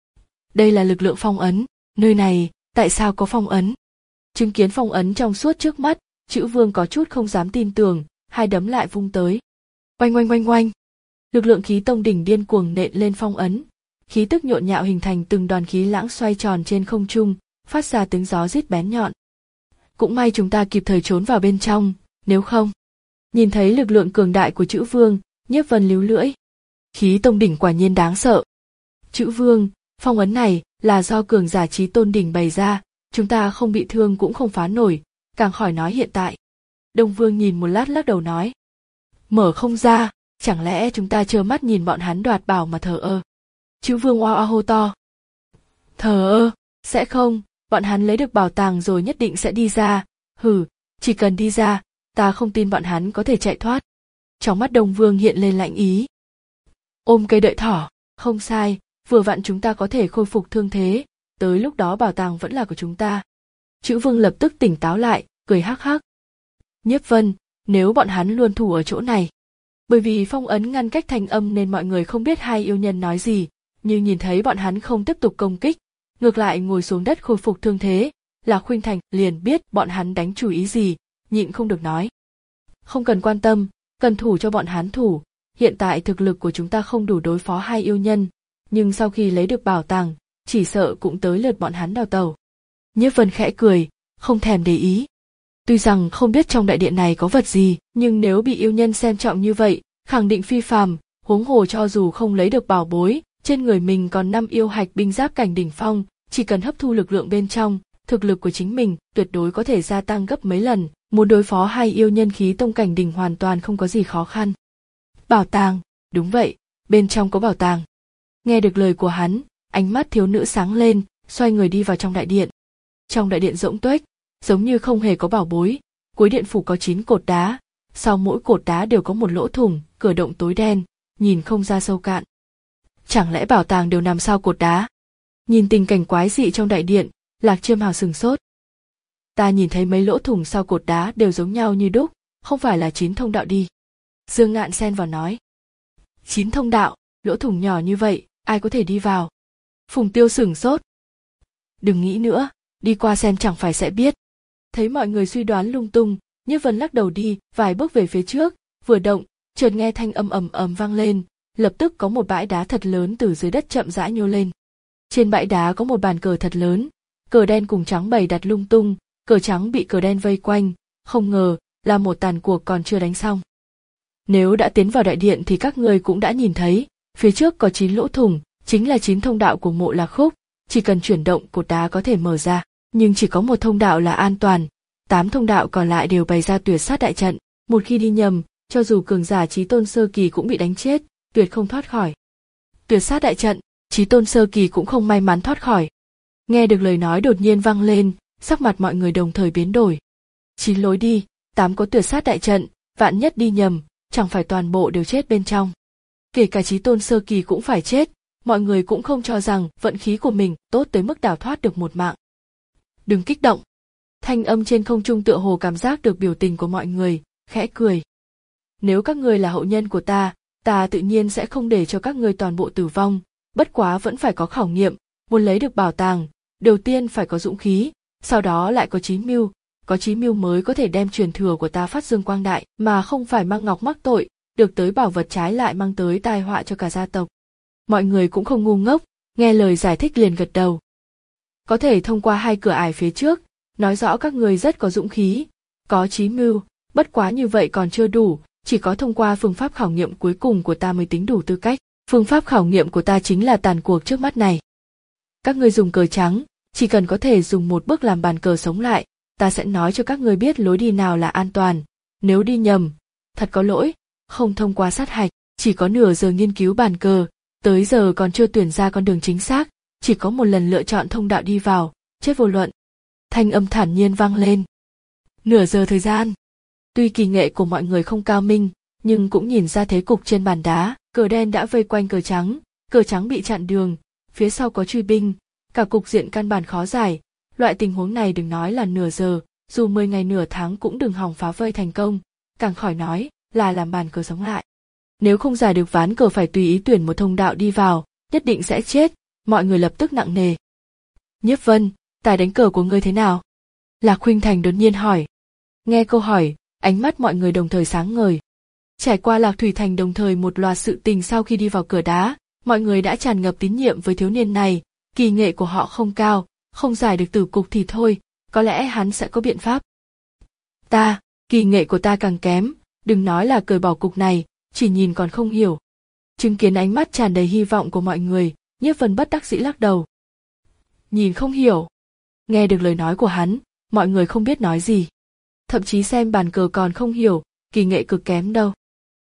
Đây là lực lượng phong ấn, nơi này, tại sao có phong ấn? Chứng kiến phong ấn trong suốt trước mắt, Chữ Vương có chút không dám tin tưởng, hai đấm lại vung tới. Oanh oanh oanh oanh. Lực lượng khí tông đỉnh điên cuồng nện lên phong ấn, khí tức nhộn nhạo hình thành từng đoàn khí lãng xoay tròn trên không trung, phát ra tiếng gió rít bén nhọn. Cũng may chúng ta kịp thời trốn vào bên trong, nếu không. Nhìn thấy lực lượng cường đại của Chữ Vương, Nhiếp Vân líu lưỡi. Khí tông đỉnh quả nhiên đáng sợ. Chữ Vương, phong ấn này là do cường giả Chí Tôn đỉnh bày ra, chúng ta không bị thương cũng không phá nổi, càng khỏi nói hiện tại. Đông Vương nhìn một lát lắc đầu nói. Mở không ra, chẳng lẽ chúng ta trơ mắt nhìn bọn hắn đoạt bảo mà thờ ơ? Chữ Vương oa oa hô to. Thờ ơ, sẽ không, bọn hắn lấy được bảo tàng rồi nhất định sẽ đi ra, hừ, chỉ cần đi ra, ta không tin bọn hắn có thể chạy thoát. Trong mắt Đông Vương hiện lên lạnh ý. Ôm cây đợi thỏ, không sai, vừa vặn chúng ta có thể khôi phục thương thế, tới lúc đó bảo tàng vẫn là của chúng ta. Chữ Vương lập tức tỉnh táo lại, cười hắc hắc. Nhiếp Vân, nếu bọn hắn luôn thủ ở chỗ này. Bởi vì phong ấn ngăn cách thanh âm nên mọi người không biết hai yêu nhân nói gì, nhưng nhìn thấy bọn hắn không tiếp tục công kích, ngược lại ngồi xuống đất khôi phục thương thế, Lạc Khuynh Thành liền biết bọn hắn đánh chủ ý gì, nhịn không được nói. Không cần quan tâm, cần thủ cho bọn hắn thủ, hiện tại thực lực của chúng ta không đủ đối phó hai yêu nhân, nhưng sau khi lấy được bảo tàng, chỉ sợ cũng tới lượt bọn hắn đào tẩu. Nhiếp Vân khẽ cười, không thèm để ý. Tuy rằng không biết trong đại điện này có vật gì, nhưng nếu bị yêu nhân xem trọng như vậy, khẳng định phi phàm, huống hồ cho dù không lấy được bảo bối, trên người mình còn năm yêu hạch binh giáp cảnh đỉnh phong, chỉ cần hấp thu lực lượng bên trong, thực lực của chính mình tuyệt đối có thể gia tăng gấp mấy lần, muốn đối phó hai yêu nhân khí tông cảnh đỉnh hoàn toàn không có gì khó khăn. Bảo tàng, đúng vậy, bên trong có bảo tàng. Nghe được lời của hắn, ánh mắt thiếu nữ sáng lên, xoay người đi vào trong đại điện. Trong đại điện rỗng tuếch, giống như không hề có bảo bối, cuối điện phủ có chín cột đá, sau mỗi cột đá đều có một lỗ thủng, cửa động tối đen, nhìn không ra sâu cạn. Chẳng lẽ bảo tàng đều nằm sau cột đá? Nhìn tình cảnh quái dị trong đại điện, Lạc Chiêm Hào sửng sốt. Ta nhìn thấy mấy lỗ thủng sau cột đá đều giống nhau như đúc, không phải là chín thông đạo đi. Dương Ngạn xen vào nói. Chín thông đạo, lỗ thủng nhỏ như vậy, ai có thể đi vào? Phùng Tiêu sửng sốt. Đừng nghĩ nữa, đi qua xem chẳng phải sẽ biết. Thấy mọi người suy đoán lung tung, Nhiếp Vân lắc đầu đi vài bước về phía trước, vừa động, chợt nghe thanh âm ầm ầm vang lên, lập tức có một bãi đá thật lớn từ dưới đất chậm rãi nhô lên. Trên bãi đá có một bàn cờ thật lớn, cờ đen cùng trắng bày đặt lung tung, cờ trắng bị cờ đen vây quanh, không ngờ là một tàn cuộc còn chưa đánh xong. Nếu đã tiến vào đại điện thì các người cũng đã nhìn thấy, phía trước có chín lỗ thủng, chính là chín thông đạo của Mộ Lạc Khúc, chỉ cần chuyển động cột đá có thể mở ra, nhưng chỉ có một thông đạo là an toàn, tám thông đạo còn lại đều bày ra tuyệt sát đại trận, một khi đi nhầm, cho dù cường giả Chí Tôn sơ kỳ cũng bị đánh chết, tuyệt không thoát khỏi. Tuyệt sát đại trận, Chí Tôn sơ kỳ cũng không may mắn thoát khỏi. Nghe được lời nói đột nhiên vang lên, sắc mặt mọi người đồng thời biến đổi. Chín lối đi, tám có tuyệt sát đại trận, vạn nhất đi nhầm, chẳng phải toàn bộ đều chết bên trong. Kể cả Chí Tôn sơ kỳ cũng phải chết, mọi người cũng không cho rằng vận khí của mình tốt tới mức đào thoát được một mạng. Đừng kích động. Thanh âm trên không trung tựa hồ cảm giác được biểu tình của mọi người, khẽ cười. Nếu các ngươi là hậu nhân của ta, ta tự nhiên sẽ không để cho các ngươi toàn bộ tử vong, bất quá vẫn phải có khảo nghiệm, muốn lấy được bảo tàng, đầu tiên phải có dũng khí, sau đó lại có chí mưu, có chí mưu mới có thể đem truyền thừa của ta phát dương quang đại, mà không phải mang ngọc mắc tội, được tới bảo vật trái lại mang tới tai họa cho cả gia tộc. Mọi người cũng không ngu ngốc, nghe lời giải thích liền gật đầu. Có thể thông qua hai cửa ải phía trước, nói rõ các người rất có dũng khí, có chí mưu, bất quá như vậy còn chưa đủ, chỉ có thông qua phương pháp khảo nghiệm cuối cùng của ta mới tính đủ tư cách. Phương pháp khảo nghiệm của ta chính là tàn cuộc trước mắt này. Các ngươi dùng cờ trắng, chỉ cần có thể dùng một bước làm bàn cờ sống lại, ta sẽ nói cho các ngươi biết lối đi nào là an toàn. Nếu đi nhầm, thật có lỗi, không thông qua sát hạch, chỉ có nửa giờ nghiên cứu bàn cờ, tới giờ còn chưa tuyển ra con đường chính xác, chỉ có một lần lựa chọn thông đạo đi vào, chết vô luận. Thanh âm thản nhiên vang lên. Nửa giờ thời gian. Tuy kỳ nghệ của mọi người không cao minh, nhưng cũng nhìn ra thế cục trên bàn đá, cờ đen đã vây quanh cờ trắng, cờ trắng bị chặn đường, phía sau có truy binh, cả cục diện căn bản khó giải, loại tình huống này đừng nói là nửa giờ, dù mười ngày nửa tháng cũng đừng hòng phá vây thành công, càng khỏi nói là làm bàn cờ sống lại. Nếu không giải được ván cờ phải tùy ý tuyển một thông đạo đi vào, nhất định sẽ chết, mọi người lập tức nặng nề. Nhiếp Vân, tài đánh cờ của ngươi thế nào? Lạc Khuynh Thành đột nhiên hỏi. Nghe câu hỏi, ánh mắt mọi người đồng thời sáng ngời. Trải qua Lạc Thủy Thành đồng thời một loạt sự tình sau khi đi vào cửa đá, mọi người đã tràn ngập tín nhiệm với thiếu niên này, kỳ nghệ của họ không cao, không giải được tử cục thì thôi, có lẽ hắn sẽ có biện pháp. Ta, kỳ nghệ của ta càng kém, đừng nói là cởi bỏ cục này, chỉ nhìn còn không hiểu. Chứng kiến ánh mắt tràn đầy hy vọng của mọi người, Nhiếp Vân bất đắc dĩ lắc đầu. Nhìn không hiểu. Nghe được lời nói của hắn, mọi người không biết nói gì. Thậm chí xem bàn cờ còn không hiểu, kỳ nghệ cực kém đâu.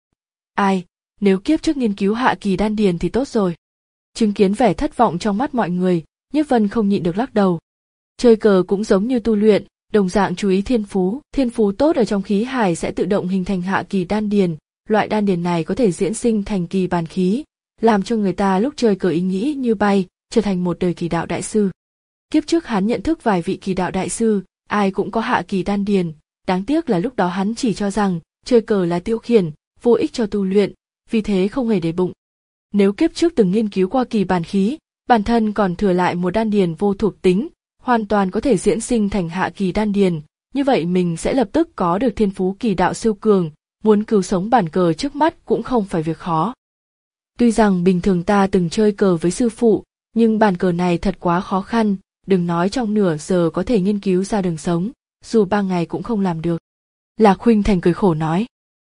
Ai, nếu kiếp trước nghiên cứu hạ kỳ đan điền thì tốt rồi. Chứng kiến vẻ thất vọng trong mắt mọi người, Nhiếp Vân không nhịn được lắc đầu. Chơi cờ cũng giống như tu luyện, đồng dạng chú ý thiên phú, thiên phú tốt ở trong khí hải sẽ tự động hình thành hạ kỳ đan điền, loại đan điền này có thể diễn sinh thành kỳ bàn khí, làm cho người ta lúc chơi cờ ý nghĩ như bay, trở thành một đời kỳ đạo đại sư. Kiếp trước hắn nhận thức vài vị kỳ đạo đại sư, ai cũng có hạ kỳ đan điền, đáng tiếc là lúc đó hắn chỉ cho rằng chơi cờ là tiêu khiển, vô ích cho tu luyện, vì thế không hề để bụng. Nếu kiếp trước từng nghiên cứu qua kỳ bàn khí, bản thân còn thừa lại một đan điền vô thuộc tính, hoàn toàn có thể diễn sinh thành hạ kỳ đan điền, như vậy mình sẽ lập tức có được thiên phú kỳ đạo siêu cường, muốn cứu sống bản cờ trước mắt cũng không phải việc khó. Tuy rằng bình thường ta từng chơi cờ với sư phụ, nhưng bàn cờ này thật quá khó khăn, đừng nói trong nửa giờ có thể nghiên cứu ra đường sống, dù ba ngày cũng không làm được. Lạc Khuynh Thành cười khổ nói.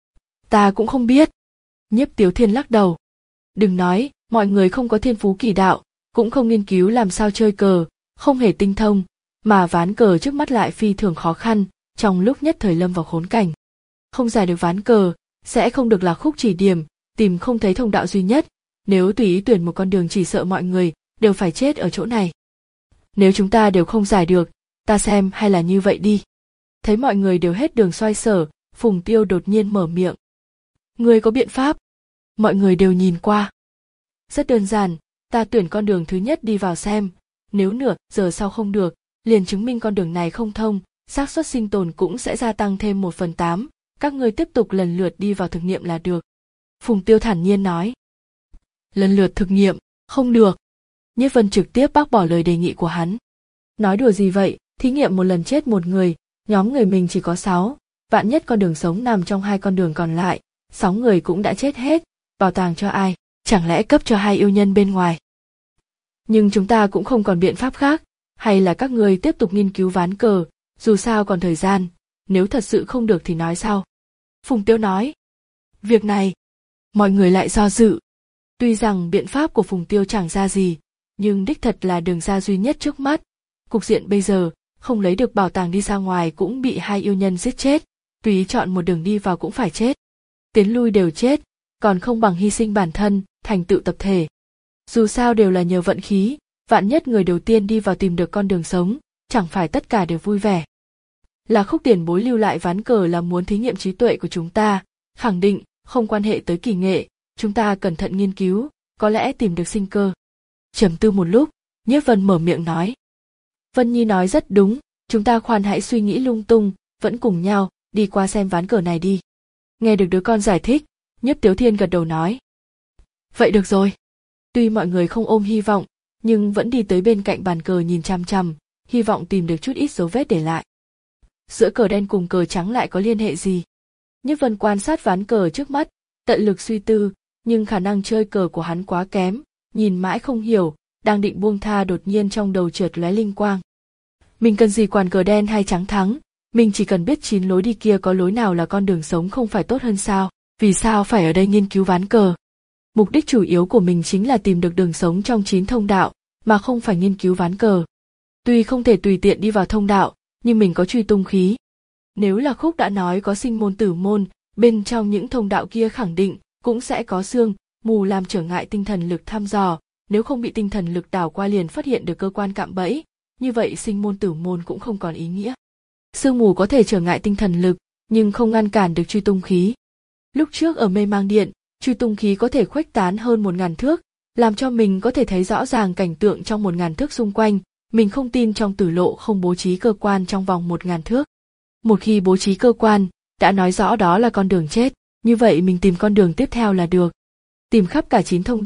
Ta cũng không biết. Nhiếp Tiếu Thiên lắc đầu. Đừng nói, mọi người không có thiên phú kỳ đạo, cũng không nghiên cứu làm sao chơi cờ, không hề tinh thông, mà ván cờ trước mắt lại phi thường khó khăn, trong lúc nhất thời lâm vào khốn cảnh. Không giải được ván cờ, sẽ không được Lạc Khúc chỉ điểm, tìm không thấy thông đạo duy nhất, nếu tùy ý tuyển một con đường chỉ sợ mọi người đều phải chết ở chỗ này. Nếu chúng ta đều không giải được, ta xem hay là như vậy đi. Thấy mọi người đều hết đường xoay sở, Phùng Tiêu đột nhiên mở miệng. Ngươi có biện pháp? Mọi người đều nhìn qua. Rất đơn giản, ta tuyển con đường thứ nhất đi vào xem, nếu nửa giờ sau không được, liền chứng minh con đường này không thông, xác suất sinh tồn cũng sẽ gia tăng thêm một phần tám, các ngươi tiếp tục lần lượt đi vào thực nghiệm là được. Phùng Tiêu thản nhiên nói. Lần lượt thực nghiệm, không được. Nhiếp Vân trực tiếp bác bỏ lời đề nghị của hắn. Nói đùa gì vậy, thí nghiệm một lần chết một người, nhóm người mình chỉ có sáu, vạn nhất con đường sống nằm trong hai con đường còn lại, sáu người cũng đã chết hết, bảo tàng cho ai, chẳng lẽ cấp cho hai yêu nhân bên ngoài. Nhưng chúng ta cũng không còn biện pháp khác, hay là các ngươi tiếp tục nghiên cứu ván cờ, dù sao còn thời gian, nếu thật sự không được thì nói sau. Phùng Tiêu nói. Việc này, mọi người lại do dự. Tuy rằng biện pháp của Phùng Tiêu chẳng ra gì, nhưng đích thật là đường ra duy nhất trước mắt. Cục diện bây giờ, không lấy được bảo tàng đi ra ngoài cũng bị hai yêu nhân giết chết, tùy ý chọn một đường đi vào cũng phải chết. Tiến lui đều chết, còn không bằng hy sinh bản thân, thành tựu tập thể. Dù sao đều là nhờ vận khí, vạn nhất người đầu tiên đi vào tìm được con đường sống, chẳng phải tất cả đều vui vẻ. Là Khúc tiền bối lưu lại ván cờ là muốn thí nghiệm trí tuệ của chúng ta, khẳng định, không quan hệ tới kỳ nghệ, chúng ta cẩn thận nghiên cứu, có lẽ tìm được sinh cơ. Trầm tư một lúc, Nhiếp Vân mở miệng nói. Vân Nhi nói rất đúng, chúng ta khoan hãy suy nghĩ lung tung, vẫn cùng nhau, đi qua xem ván cờ này đi. Nghe được đứa con giải thích, Nhiếp Tiếu Thiên gật đầu nói. Vậy được rồi. Tuy mọi người không ôm hy vọng, nhưng vẫn đi tới bên cạnh bàn cờ nhìn chằm chằm, hy vọng tìm được chút ít dấu vết để lại. Giữa cờ đen cùng cờ trắng lại có liên hệ gì? Nhiếp Vân quan sát ván cờ trước mắt, tận lực suy tư, nhưng khả năng chơi cờ của hắn quá kém, nhìn mãi không hiểu, đang định buông tha đột nhiên trong đầu chợt lóe linh quang. Mình cần gì quản cờ đen hay trắng thắng, mình chỉ cần biết chín lối đi kia có lối nào là con đường sống không phải tốt hơn sao, vì sao phải ở đây nghiên cứu ván cờ. Mục đích chủ yếu của mình chính là tìm được đường sống trong chín thông đạo, mà không phải nghiên cứu ván cờ. Tuy không thể tùy tiện đi vào thông đạo, nhưng mình có truy tung khí. Nếu là Khúc đã nói có sinh môn tử môn, bên trong những thông đạo kia khẳng định cũng sẽ có sương mù làm trở ngại tinh thần lực thăm dò, nếu không bị tinh thần lực đảo qua liền phát hiện được cơ quan cạm bẫy, như vậy sinh môn tử môn cũng không còn ý nghĩa. Sương mù có thể trở ngại tinh thần lực, nhưng không ngăn cản được truy tung khí. Lúc trước ở mê mang điện, truy tung khí có thể khuếch tán hơn một ngàn thước, làm cho mình có thể thấy rõ ràng cảnh tượng trong một ngàn thước xung quanh, mình không tin trong tử lộ không bố trí cơ quan trong vòng một ngàn thước. Một khi bố trí cơ quan, đã nói rõ đó là con đường chết, như vậy mình tìm con đường tiếp theo là được. Tìm khắp cả chín thông đạo,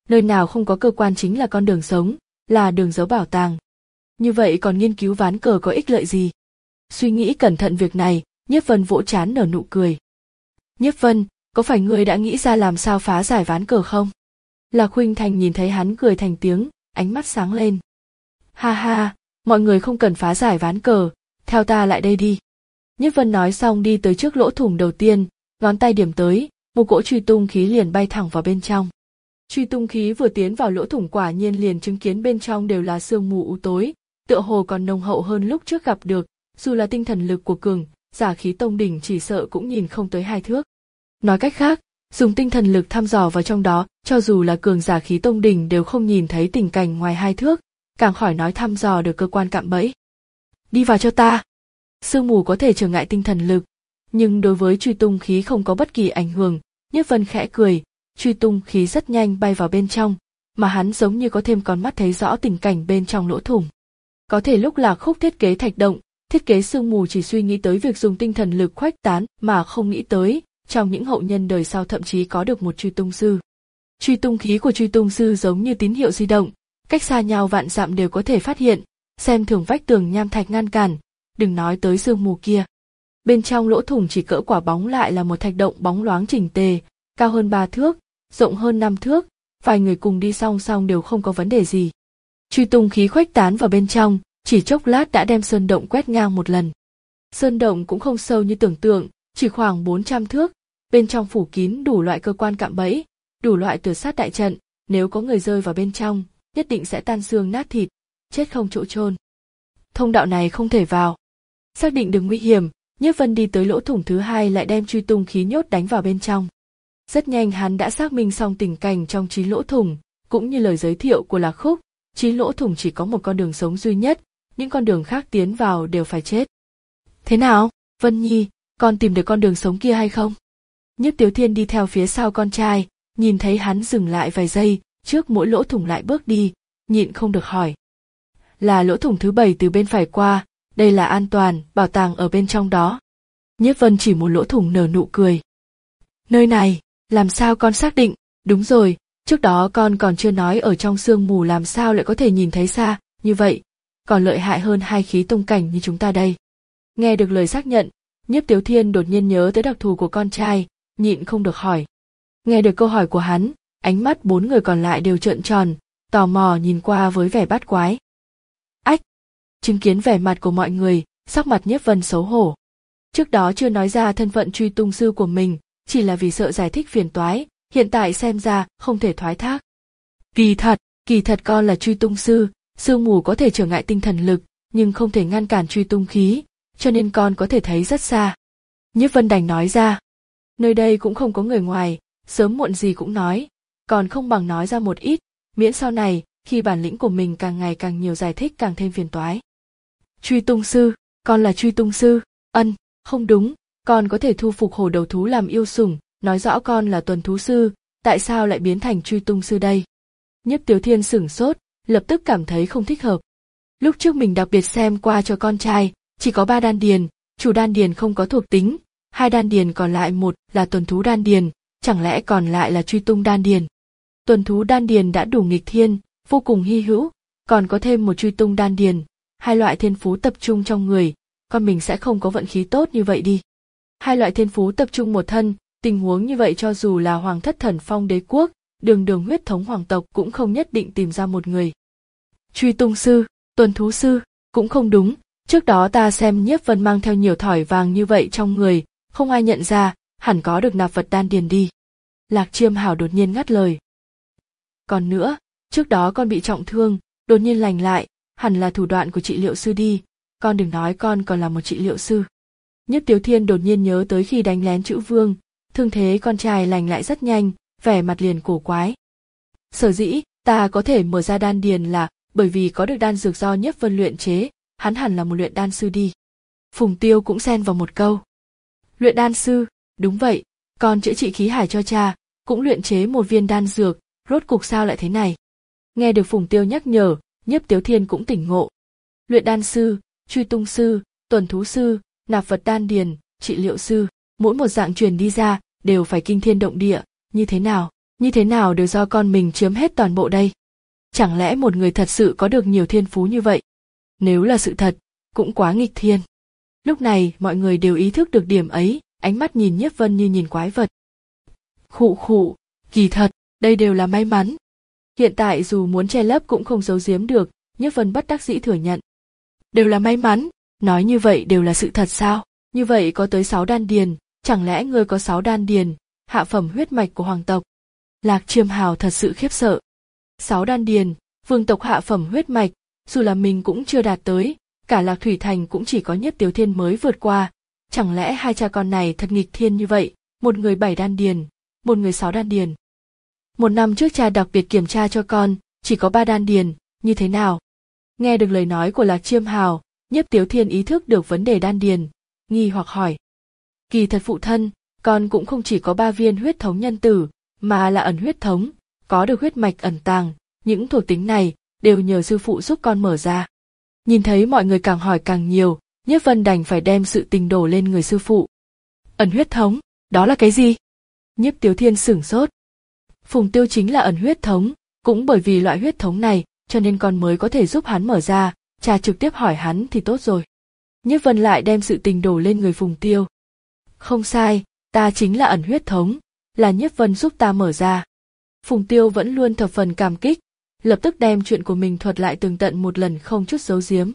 Nơi nào không có cơ quan chính là con đường sống, là đường giấu bảo tàng. Như vậy còn nghiên cứu ván cờ có ích lợi gì? Suy nghĩ cẩn thận việc này, Nhiếp Vân vỗ trán nở nụ cười. Nhiếp Vân, có phải ngươi đã nghĩ ra làm sao phá giải ván cờ không? Lạc Khuynh Thành nhìn thấy hắn cười thành tiếng, ánh mắt sáng lên. Ha ha, mọi người không cần phá giải ván cờ, theo ta lại đây đi. Nhiếp Vân nói xong đi tới trước lỗ thủng đầu tiên, ngón tay điểm tới, một cỗ truy tung khí liền bay thẳng vào bên trong. Truy tung khí vừa tiến vào lỗ thủng quả nhiên liền chứng kiến bên trong đều là sương mù u tối, tựa hồ còn nồng hậu hơn lúc trước gặp được, dù là tinh thần lực của cường giả khí tông đỉnh chỉ sợ cũng nhìn không tới hai thước. Nói cách khác, dùng tinh thần lực thăm dò vào trong đó, cho dù là cường giả khí tông đỉnh đều không nhìn thấy tình cảnh ngoài hai thước, càng khỏi nói thăm dò được cơ quan cạm bẫy. Đi vào cho ta. Sương mù có thể trở ngại tinh thần lực, nhưng đối với truy tung khí không có bất kỳ ảnh hưởng. Nhiếp Vân khẽ cười, truy tung khí rất nhanh bay vào bên trong, mà hắn giống như có thêm con mắt thấy rõ tình cảnh bên trong lỗ thủng. Có thể lúc Lạc Khúc thiết kế thạch động, thiết kế sương mù chỉ suy nghĩ tới việc dùng tinh thần lực khuếch tán mà không nghĩ tới, trong những hậu nhân đời sau thậm chí có được một truy tung sư. Truy tung khí của truy tung sư giống như tín hiệu di động, cách xa nhau vạn dặm đều có thể phát hiện, xem thường vách tường nham thạch ngăn cản, đừng nói tới sương mù kia. Bên trong lỗ thủng chỉ cỡ quả bóng lại là một thạch động bóng loáng chỉnh tề, cao hơn ba thước, rộng hơn năm thước, vài người cùng đi song song đều không có vấn đề gì. Truy tung khí khuếch tán vào bên trong, chỉ chốc lát đã đem sơn động quét ngang một lần. Sơn động cũng không sâu như tưởng tượng, chỉ khoảng bốn trăm thước, bên trong phủ kín đủ loại cơ quan cạm bẫy, đủ loại tuyệt sát đại trận, nếu có người rơi vào bên trong, nhất định sẽ tan xương nát thịt, chết không chỗ chôn. Thông đạo này không thể vào. Xác định được nguy hiểm, Nhiếp Vân đi tới lỗ thủng thứ hai lại đem truy tung khí nhốt đánh vào bên trong. Rất nhanh hắn đã xác minh xong tình cảnh trong trí lỗ thủng, cũng như lời giới thiệu của Lạc Khúc, trí lỗ thủng chỉ có một con đường sống duy nhất, những con đường khác tiến vào đều phải chết. Thế nào, Vân Nhi, con tìm được con đường sống kia hay không? Nhiếp Tiếu Thiên đi theo phía sau con trai, nhìn thấy hắn dừng lại vài giây, trước mỗi lỗ thủng lại bước đi, nhịn không được hỏi. Là lỗ thủng thứ bảy từ bên phải qua, đây là an toàn, bảo tàng ở bên trong đó. Nhiếp Vân chỉ một lỗ thủng nở nụ cười. Nơi này, làm sao con xác định? Đúng rồi, trước đó con còn chưa nói ở trong sương mù làm sao lại có thể nhìn thấy xa, như vậy, còn lợi hại hơn hai khí tông cảnh như chúng ta đây. Nghe được lời xác nhận, Nhiếp Tiếu Thiên đột nhiên nhớ tới đặc thù của con trai, nhịn không được hỏi. Nghe được câu hỏi của hắn, ánh mắt bốn người còn lại đều trợn tròn, tò mò nhìn qua với vẻ bát quái. Ách! Chứng kiến vẻ mặt của mọi người, sắc mặt Nhiếp Vân xấu hổ. Trước đó chưa nói ra thân phận truy tung sư của mình, chỉ là vì sợ giải thích phiền toái, hiện tại xem ra không thể thoái thác. Kỳ thật, kỳ thật con là truy tung sư, sương mù có thể trở ngại tinh thần lực, nhưng không thể ngăn cản truy tung khí, cho nên con có thể thấy rất xa. Nhiếp Vân đành nói ra. Nơi đây cũng không có người ngoài, sớm muộn gì cũng nói, còn không bằng nói ra một ít, miễn sau này, khi bản lĩnh của mình càng ngày càng nhiều giải thích càng thêm phiền toái. Truy tung sư, con là truy tung sư, ân, không đúng, con có thể thu phục hổ đầu thú làm yêu sủng, nói rõ con là tuần thú sư, tại sao lại biến thành truy tung sư đây? Nhiếp Tiếu Thiên sửng sốt, lập tức cảm thấy không thích hợp. Lúc trước mình đặc biệt xem qua cho con trai, chỉ có ba đan điền, chủ đan điền không có thuộc tính, hai đan điền còn lại một là tuần thú đan điền, chẳng lẽ còn lại là truy tung đan điền? Tuần thú đan điền đã đủ nghịch thiên, vô cùng hy hữu, còn có thêm một truy tung đan điền, hai loại thiên phú tập trung trong người, con mình sẽ không có vận khí tốt như vậy đi. Hai loại thiên phú tập trung một thân, tình huống như vậy cho dù là Hoàng Thất Thần Phong đế quốc, đường đường huyết thống hoàng tộc cũng không nhất định tìm ra một người. Truy tung sư, tuần thú sư, cũng không đúng, trước đó ta xem Nhiếp Vân mang theo nhiều thỏi vàng như vậy trong người, không ai nhận ra, hẳn có được nạp vật đan điền đi. Lạc Chiêm Hảo đột nhiên ngắt lời. Còn nữa, trước đó con bị trọng thương, đột nhiên lành lại, hẳn là thủ đoạn của trị liệu sư đi, con đừng nói con còn là một trị liệu sư. Nhiếp Tiếu Thiên đột nhiên nhớ tới khi đánh lén Chữ Vương, thương thế con trai lành lại rất nhanh, vẻ mặt liền cổ quái. Sở dĩ, ta có thể mở ra đan điền là bởi vì có được đan dược do Nhiếp Vân luyện chế, hắn hẳn là một luyện đan sư đi. Phùng Tiêu cũng xen vào một câu. Luyện đan sư, đúng vậy, con chữa trị khí hải cho cha, cũng luyện chế một viên đan dược, rốt cục sao lại thế này? Nghe được Phùng Tiêu nhắc nhở, Nhiếp Tiếu Thiên cũng tỉnh ngộ. Luyện đan sư, truy tung sư, tuần thú sư, nạp vật đan điền, trị liệu sư, mỗi một dạng truyền đi ra đều phải kinh thiên động địa, như thế nào? Như thế nào đều do con mình chiếm hết toàn bộ đây? Chẳng lẽ một người thật sự có được nhiều thiên phú như vậy? Nếu là sự thật, cũng quá nghịch thiên. Lúc này mọi người đều ý thức được điểm ấy, ánh mắt nhìn Nhiếp Vân như nhìn quái vật. Khụ khụ, kỳ thật, đây đều là may mắn. Hiện tại dù muốn che lấp cũng không giấu giếm được, Nhiếp Vân bất đắc dĩ thừa nhận. Đều là may mắn, nói như vậy đều là sự thật sao? Như vậy có tới sáu đan điền, chẳng lẽ ngươi có sáu đan điền, hạ phẩm huyết mạch của hoàng tộc? Lạc Chiêm Hào thật sự khiếp sợ. Sáu đan điền, vương tộc hạ phẩm huyết mạch, dù là mình cũng chưa đạt tới, cả Lạc Thủy Thành cũng chỉ có Nhiếp Tiếu Thiên mới vượt qua. Chẳng lẽ hai cha con này thật nghịch thiên như vậy, một người bảy đan điền, một người sáu đan điền. Một năm trước cha đặc biệt kiểm tra cho con, chỉ có ba đan điền, như thế nào? Nghe được lời nói của Lạc Chiêm Hào, Nhiếp Tiếu Thiên ý thức được vấn đề đan điền, nghi hoặc hỏi. Kỳ thật phụ thân, con cũng không chỉ có ba viên huyết thống nhân tử, mà là ẩn huyết thống, có được huyết mạch ẩn tàng, những thuộc tính này đều nhờ sư phụ giúp con mở ra. Nhìn thấy mọi người càng hỏi càng nhiều, Nhiếp Vân đành phải đem sự tình đổ lên người sư phụ. Ẩn huyết thống, đó là cái gì? Nhiếp Tiếu Thiên sửng sốt. Phùng Tiêu chính là ẩn huyết thống, cũng bởi vì loại huyết thống này, cho nên con mới có thể giúp hắn mở ra, cha trực tiếp hỏi hắn thì tốt rồi. Nhiếp Vân lại đem sự tình đổ lên người Phùng Tiêu. Không sai, ta chính là ẩn huyết thống, là Nhiếp Vân giúp ta mở ra. Phùng Tiêu vẫn luôn thập phần cảm kích, lập tức đem chuyện của mình thuật lại tường tận một lần không chút giấu giếm.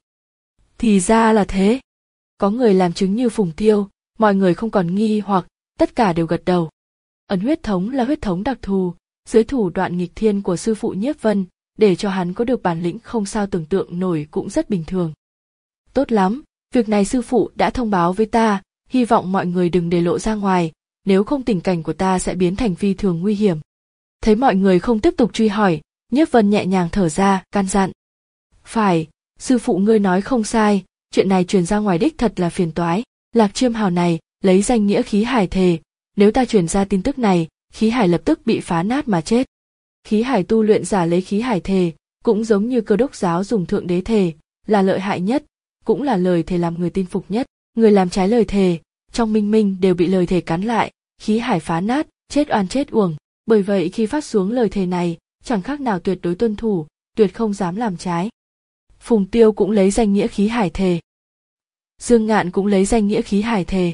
Thì ra là thế. Có người làm chứng như Phùng Tiêu, mọi người không còn nghi hoặc, tất cả đều gật đầu. Ẩn huyết thống là huyết thống đặc thù, dưới thủ đoạn nghịch thiên của sư phụ Nhiếp Vân, để cho hắn có được bản lĩnh không sao tưởng tượng nổi cũng rất bình thường. Tốt lắm, việc này sư phụ đã thông báo với ta, hy vọng mọi người đừng để lộ ra ngoài, nếu không tình cảnh của ta sẽ biến thành phi thường nguy hiểm. Thấy mọi người không tiếp tục truy hỏi, Nhiếp Vân nhẹ nhàng thở ra, can dặn. Phải, sư phụ ngươi nói không sai, chuyện này truyền ra ngoài đích thật là phiền toái. Lạc Chiêm Hào này lấy danh nghĩa khí hải thề, nếu ta truyền ra tin tức này, khí hải lập tức bị phá nát mà chết. Khí hải tu luyện giả lấy khí hải thề, cũng giống như Cơ Đốc giáo dùng thượng đế thề, là lợi hại nhất, cũng là lời thề làm người tin phục nhất. Người làm trái lời thề, trong minh minh đều bị lời thề cắn lại, khí hải phá nát, chết oan chết uổng. Bởi vậy khi phát xuống lời thề này, chẳng khác nào tuyệt đối tuân thủ, tuyệt không dám làm trái. Phùng Tiêu cũng lấy danh nghĩa khí hải thề. Dương Ngạn cũng lấy danh nghĩa khí hải thề.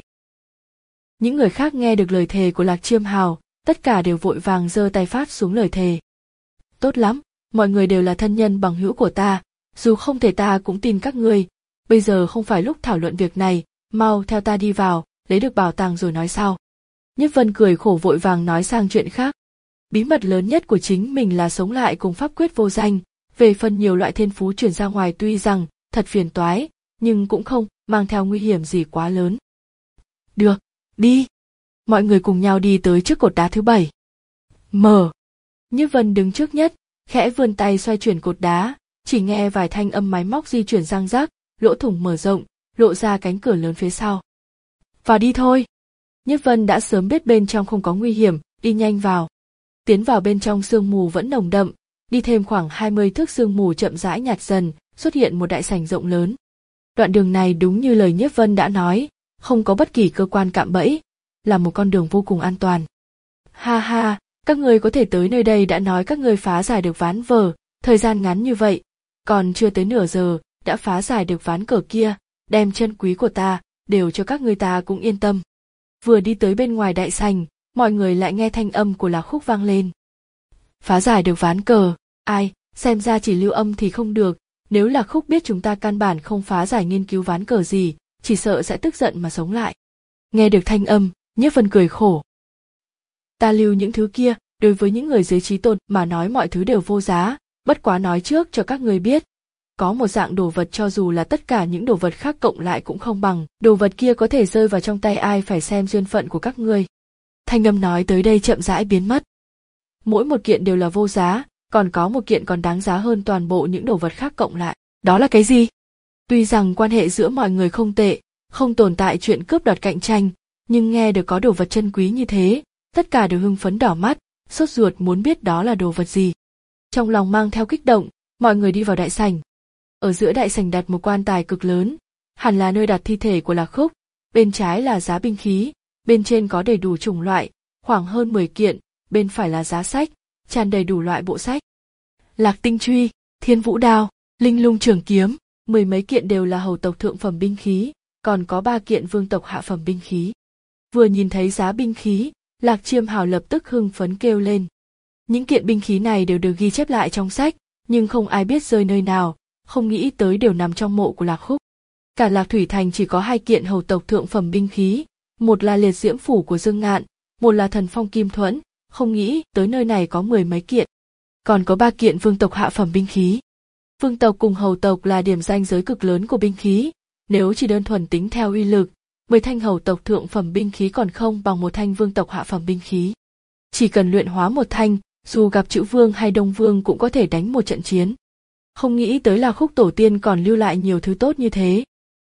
Những người khác nghe được lời thề của Lạc Chiêm Hào, tất cả đều vội vàng giơ tay phát xuống lời thề. Tốt lắm, mọi người đều là thân nhân bằng hữu của ta, dù không thể ta cũng tin các ngươi, bây giờ không phải lúc thảo luận việc này, mau theo ta đi vào, lấy được bảo tàng rồi nói sau. Nhiếp Vân cười khổ vội vàng nói sang chuyện khác. Bí mật lớn nhất của chính mình là sống lại cùng pháp quyết vô danh, về phần nhiều loại thiên phú chuyển ra ngoài tuy rằng thật phiền toái, nhưng cũng không mang theo nguy hiểm gì quá lớn. Được, đi. Mọi người cùng nhau đi tới trước cột đá thứ bảy. Mở. Nhiếp Vân đứng trước nhất, khẽ vươn tay xoay chuyển cột đá, chỉ nghe vài thanh âm máy móc di chuyển răng rác, lỗ thủng mở rộng, lộ ra cánh cửa lớn phía sau. Vào đi thôi. Nhiếp Vân đã sớm biết bên trong không có nguy hiểm, đi nhanh vào. Tiến vào bên trong sương mù vẫn nồng đậm, đi thêm khoảng hai mươi thước sương mù chậm rãi nhạt dần, xuất hiện một đại sảnh rộng lớn. Đoạn đường này đúng như lời Nhiếp Vân đã nói, không có bất kỳ cơ quan cạm bẫy, là một con đường vô cùng an toàn. Ha ha, các ngươi có thể tới nơi đây đã nói các ngươi phá giải được ván vở, thời gian ngắn như vậy, còn chưa tới nửa giờ, đã phá giải được ván cờ kia, đem chân quý của ta, đều cho các ngươi ta cũng yên tâm. Vừa đi tới bên ngoài đại sảnh, mọi người lại nghe thanh âm của Lạc Khúc vang lên. Phá giải được ván cờ, ai, xem ra chỉ lưu âm thì không được, nếu Lạc Khúc biết chúng ta căn bản không phá giải nghiên cứu ván cờ gì, chỉ sợ sẽ tức giận mà sống lại. Nghe được thanh âm, Nhiếp Vân cười khổ. Ta lưu những thứ kia, đối với những người dưới trí tôn mà nói mọi thứ đều vô giá, bất quá nói trước cho các ngươi biết. Có một dạng đồ vật cho dù là tất cả những đồ vật khác cộng lại cũng không bằng, đồ vật kia có thể rơi vào trong tay ai phải xem duyên phận của các ngươi. Thanh âm nói tới đây chậm rãi biến mất. Mỗi một kiện đều là vô giá, còn có một kiện còn đáng giá hơn toàn bộ những đồ vật khác cộng lại. Đó là cái gì? Tuy rằng quan hệ giữa mọi người không tệ, không tồn tại chuyện cướp đoạt cạnh tranh, nhưng nghe được có đồ vật chân quý như thế, tất cả đều hưng phấn đỏ mắt, sốt ruột muốn biết đó là đồ vật gì. Trong lòng mang theo kích động, mọi người đi vào đại sảnh. Ở giữa đại sảnh đặt một quan tài cực lớn, hẳn là nơi đặt thi thể của Lạc Khúc, bên trái là giá binh khí, bên trên có đầy đủ chủng loại, khoảng hơn mười kiện, bên phải là giá sách, tràn đầy đủ loại bộ sách. Lạc tinh truy, thiên vũ đao, linh lung trường kiếm, mười mấy kiện đều là hầu tộc thượng phẩm binh khí, còn có ba kiện vương tộc hạ phẩm binh khí. Vừa nhìn thấy giá binh khí, Lạc Chiêm Hào lập tức hưng phấn kêu lên. Những kiện binh khí này đều được ghi chép lại trong sách, nhưng không ai biết rơi nơi nào, không nghĩ tới đều nằm trong mộ của Lạc Khúc. Cả Lạc Thủy Thành chỉ có hai kiện hầu tộc thượng phẩm binh khí, một là liệt diễm phủ của Dương Ngạn, một là thần phong kim thuẫn, không nghĩ tới nơi này có mười mấy kiện. Còn có ba kiện vương tộc hạ phẩm binh khí. Vương tộc cùng hầu tộc là điểm ranh giới cực lớn của binh khí, nếu chỉ đơn thuần tính theo uy lực, mười thanh hầu tộc thượng phẩm binh khí còn không bằng một thanh vương tộc hạ phẩm binh khí. Chỉ cần luyện hóa một thanh, dù gặp Chữ Vương hay Đông Vương cũng có thể đánh một trận chiến. Không nghĩ tới là Khúc tổ tiên còn lưu lại nhiều thứ tốt như thế.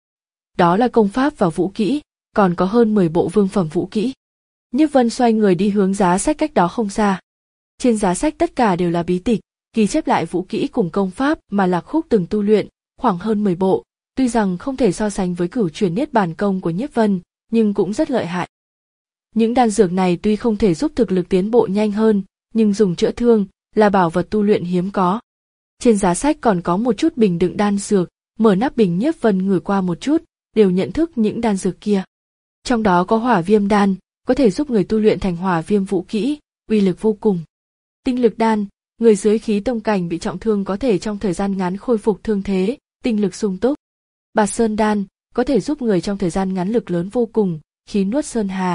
Đó là công pháp và vũ kỹ, còn có hơn mười bộ vương phẩm vũ kỹ. Nhiếp Vân xoay người đi hướng giá sách cách đó không xa. Trên giá sách tất cả đều là bí tịch, ghi chép lại vũ kỹ cùng công pháp mà Lạc Khúc từng tu luyện, khoảng hơn mười bộ, tuy rằng không thể so sánh với cửu truyền niết bàn công của Nhiếp Vân, nhưng cũng rất lợi hại. Những đan dược này tuy không thể giúp thực lực tiến bộ nhanh hơn, nhưng dùng chữa thương là bảo vật tu luyện hiếm có. Trên giá sách còn có một chút bình đựng đan dược, mở nắp bình Nhiếp Vân ngửi qua một chút, đều nhận thức những đan dược kia. Trong đó có hỏa viêm đan, có thể giúp người tu luyện thành hỏa viêm vũ kỹ, uy lực vô cùng. Tinh lực đan, người dưới khí tông cảnh bị trọng thương có thể trong thời gian ngắn khôi phục thương thế, tinh lực sung túc. Bạt sơn đan, có thể giúp người trong thời gian ngắn lực lớn vô cùng, khí nuốt sơn hà.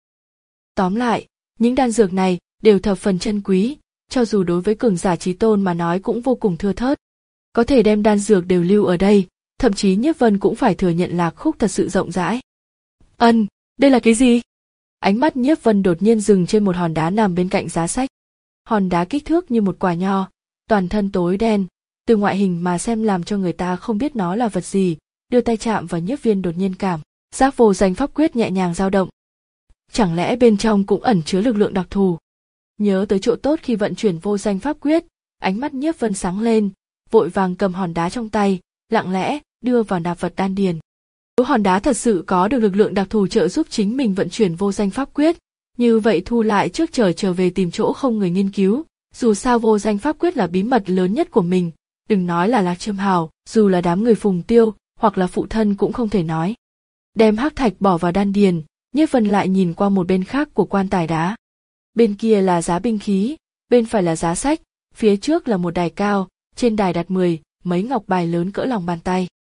Tóm lại, những đan dược này đều thập phần chân quý, cho dù đối với cường giả chí tôn mà nói cũng vô cùng thưa thớt. Có thể đem đan dược đều lưu ở đây, thậm chí Nhiếp Vân cũng phải thừa nhận Lạc Khúc thật sự rộng rãi. Ân, đây là cái gì? Ánh mắt Nhiếp Vân đột nhiên dừng trên một hòn đá nằm bên cạnh giá sách. Hòn đá kích thước như một quả nho, toàn thân tối đen, từ ngoại hình mà xem làm cho người ta không biết nó là vật gì, đưa tay chạm vào Nhiếp Viên đột nhiên cảm giác vô danh pháp quyết nhẹ nhàng dao động. Chẳng lẽ bên trong cũng ẩn chứa lực lượng đặc thù? Nhớ tới chỗ tốt khi vận chuyển vô danh pháp quyết, ánh mắt Nhiếp Vân sáng lên, vội vàng cầm hòn đá trong tay, lặng lẽ đưa vào nạp vật đan điền. Nếu hòn đá thật sự có được lực lượng đặc thù trợ giúp chính mình vận chuyển vô danh pháp quyết, như vậy thu lại trước chờ trở về tìm chỗ không người nghiên cứu, dù sao vô danh pháp quyết là bí mật lớn nhất của mình, đừng nói là Lạc Chiêm Hào, dù là đám người Phùng Tiêu, hoặc là phụ thân cũng không thể nói. Đem hắc thạch bỏ vào đan điền, Nhiếp Vân lại nhìn qua một bên khác của quan tài đá. Bên kia là giá binh khí, bên phải là giá sách, phía trước là một đài cao, trên đài đặt mười mấy ngọc bài lớn cỡ lòng bàn tay.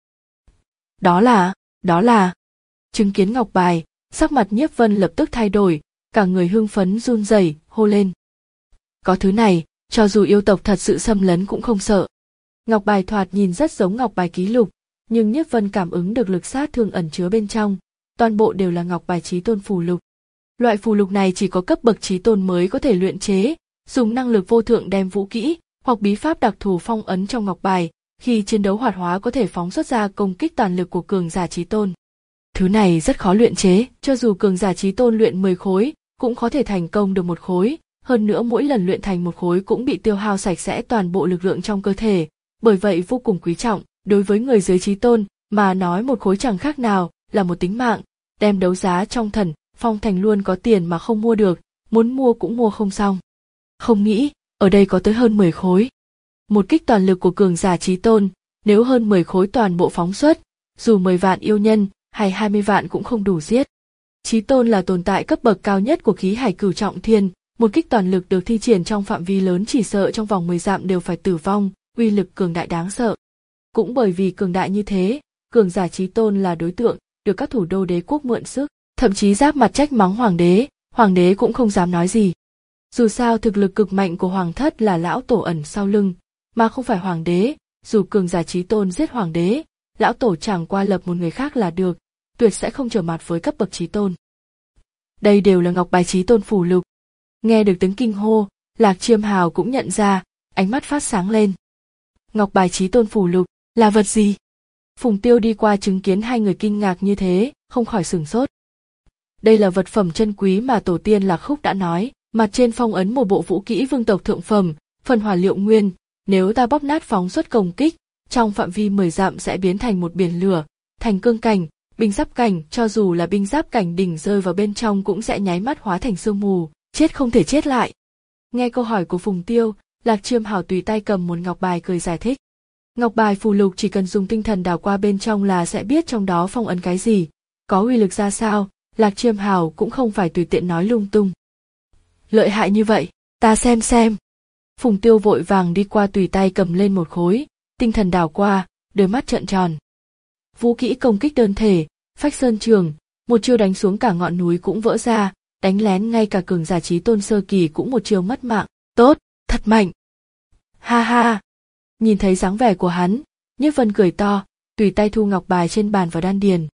Đó là, đó là... Chứng kiến ngọc bài, sắc mặt Nhiếp Vân lập tức thay đổi, cả người hưng phấn run rẩy, hô lên. Có thứ này, cho dù yêu tộc thật sự xâm lấn cũng không sợ. Ngọc bài thoạt nhìn rất giống ngọc bài ký lục, nhưng Nhiếp Vân cảm ứng được lực sát thương ẩn chứa bên trong, toàn bộ đều là ngọc bài chí tôn phù lục. Loại phù lục này chỉ có cấp bậc chí tôn mới có thể luyện chế, dùng năng lực vô thượng đem vũ kỹ hoặc bí pháp đặc thù phong ấn trong ngọc bài, khi chiến đấu hoạt hóa có thể phóng xuất ra công kích toàn lực của cường giả chí tôn. Thứ này rất khó luyện chế, cho dù cường giả chí tôn luyện mười khối, cũng có thể thành công được một khối, hơn nữa mỗi lần luyện thành một khối cũng bị tiêu hao sạch sẽ toàn bộ lực lượng trong cơ thể, bởi vậy vô cùng quý trọng, đối với người dưới chí tôn mà nói một khối chẳng khác nào là một tính mạng, đem đấu giá trong Thần Phong Thành luôn có tiền mà không mua được, muốn mua cũng mua không xong. Không nghĩ, ở đây có tới hơn mười khối. Một kích toàn lực của cường giả chí tôn, nếu hơn mười khối toàn bộ phóng xuất, dù mười vạn yêu nhân hay hai mươi vạn cũng không đủ giết. Chí tôn là tồn tại cấp bậc cao nhất của khí hải cửu trọng thiên, một kích toàn lực được thi triển trong phạm vi lớn chỉ sợ trong vòng mười dặm đều phải tử vong, uy lực cường đại đáng sợ. Cũng bởi vì cường đại như thế, cường giả chí tôn là đối tượng được các thủ đô đế quốc mượn sức, thậm chí giáp mặt trách mắng hoàng đế, hoàng đế cũng không dám nói gì. Dù sao thực lực cực mạnh của hoàng thất là lão tổ ẩn sau lưng, mà không phải hoàng đế, dù cường giả chí tôn giết hoàng đế, lão tổ chẳng qua lập một người khác là được, tuyệt sẽ không trở mặt với cấp bậc chí tôn. Đây đều là ngọc bài chí tôn phù lục. Nghe được tiếng kinh hô, Lạc Chiêm Hào cũng nhận ra, ánh mắt phát sáng lên. Ngọc bài chí tôn phù lục, là vật gì? Phùng Tiêu đi qua chứng kiến hai người kinh ngạc như thế, không khỏi sửng sốt. Đây là vật phẩm chân quý mà tổ tiên Lạc Khúc đã nói, mặt trên phong ấn một bộ vũ kỹ vương tộc thượng phẩm, phần hỏa liệu nguyên, nếu ta bóp nát phóng xuất công kích, trong phạm vi mười dặm sẽ biến thành một biển lửa, thành cương cảnh, binh giáp cảnh, cho dù là binh giáp cảnh đỉnh rơi vào bên trong cũng sẽ nháy mắt hóa thành sương mù, chết không thể chết lại, Nghe câu hỏi của Phùng Tiêu, Lạc Chiêm Hảo tùy tay cầm một ngọc bài cười giải thích. Ngọc bài phù lục chỉ cần dùng tinh thần đảo qua bên trong là sẽ biết trong đó phong ấn cái gì, có uy lực ra sao. Lạc Chiêm Hảo cũng không phải tùy tiện nói lung tung. Lợi hại như vậy, ta xem xem. Phùng Tiêu vội vàng đi qua tùy tay cầm lên một khối, tinh thần đảo qua, đôi mắt trợn tròn. Vũ kỹ công kích đơn thể, phách sơn trường, một chiêu đánh xuống cả ngọn núi cũng vỡ ra, đánh lén ngay cả cường giả chí tôn sơ kỳ cũng một chiêu mất mạng. Tốt, thật mạnh. Ha ha. Nhìn thấy dáng vẻ của hắn, Nhiếp Vân cười to, tùy tay thu ngọc bài trên bàn vào đan điền.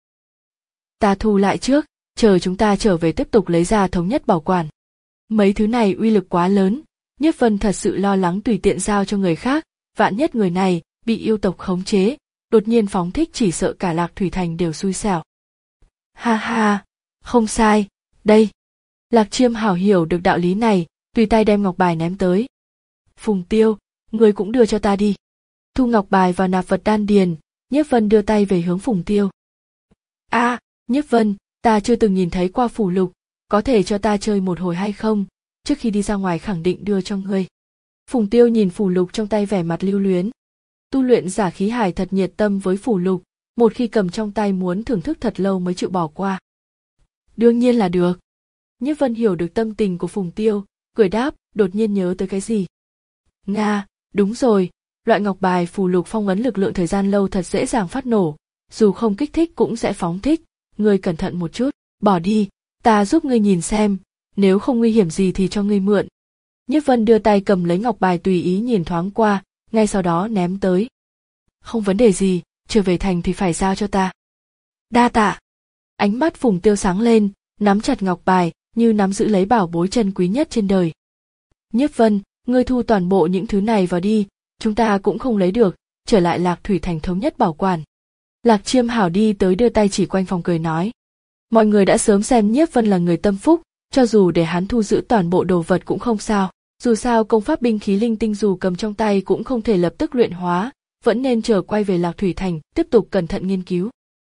Ta thu lại trước, chờ chúng ta trở về tiếp tục lấy ra thống nhất bảo quản. Mấy thứ này uy lực quá lớn, Nhiếp Vân thật sự lo lắng tùy tiện giao cho người khác, vạn nhất người này bị yêu tộc khống chế, đột nhiên phóng thích chỉ sợ cả Lạc Thủy Thành đều xui xẻo. Ha ha, không sai, đây. Lạc Chiêm Hảo hiểu được đạo lý này, tùy tay đem ngọc bài ném tới. Phùng Tiêu, người cũng đưa cho ta đi. Thu ngọc bài vào nạp vật đan điền, Nhiếp Vân đưa tay về hướng Phùng Tiêu. A, à, Nhiếp Vân, ta chưa từng nhìn thấy qua phù lục, có thể cho ta chơi một hồi hay không? Trước khi đi ra ngoài khẳng định đưa cho ngươi. Phùng Tiêu nhìn phù lục trong tay vẻ mặt lưu luyến. Tu luyện giả khí hải thật nhiệt tâm với phù lục, một khi cầm trong tay muốn thưởng thức thật lâu mới chịu bỏ qua. Đương nhiên là được. Nhiếp Vân hiểu được tâm tình của Phùng Tiêu, cười đáp, đột nhiên nhớ tới cái gì. Nga, đúng rồi, loại ngọc bài phù lục phong ấn lực lượng thời gian lâu thật dễ dàng phát nổ, dù không kích thích cũng sẽ phóng thích, ngươi cẩn thận một chút, bỏ đi, ta giúp ngươi nhìn xem, nếu không nguy hiểm gì thì cho ngươi mượn. Nhiếp Vân đưa tay cầm lấy ngọc bài tùy ý nhìn thoáng qua, ngay sau đó ném tới. Không vấn đề gì, trở về thành thì phải giao cho ta. Đa tạ. Ánh mắt Phùng Tiêu sáng lên, nắm chặt ngọc bài, như nắm giữ lấy bảo bối chân quý nhất trên đời. Nhiếp Vân, ngươi thu toàn bộ những thứ này vào đi, chúng ta cũng không lấy được, trở lại Lạc Thủy Thành thống nhất bảo quản. Lạc Chiêm Hảo đi tới đưa tay chỉ quanh phòng cười nói. Mọi người đã sớm xem Nhiếp Vân là người tâm phúc, cho dù để hắn thu giữ toàn bộ đồ vật cũng không sao, dù sao công pháp binh khí linh tinh dù cầm trong tay cũng không thể lập tức luyện hóa, vẫn nên chờ quay về Lạc Thủy Thành tiếp tục cẩn thận nghiên cứu.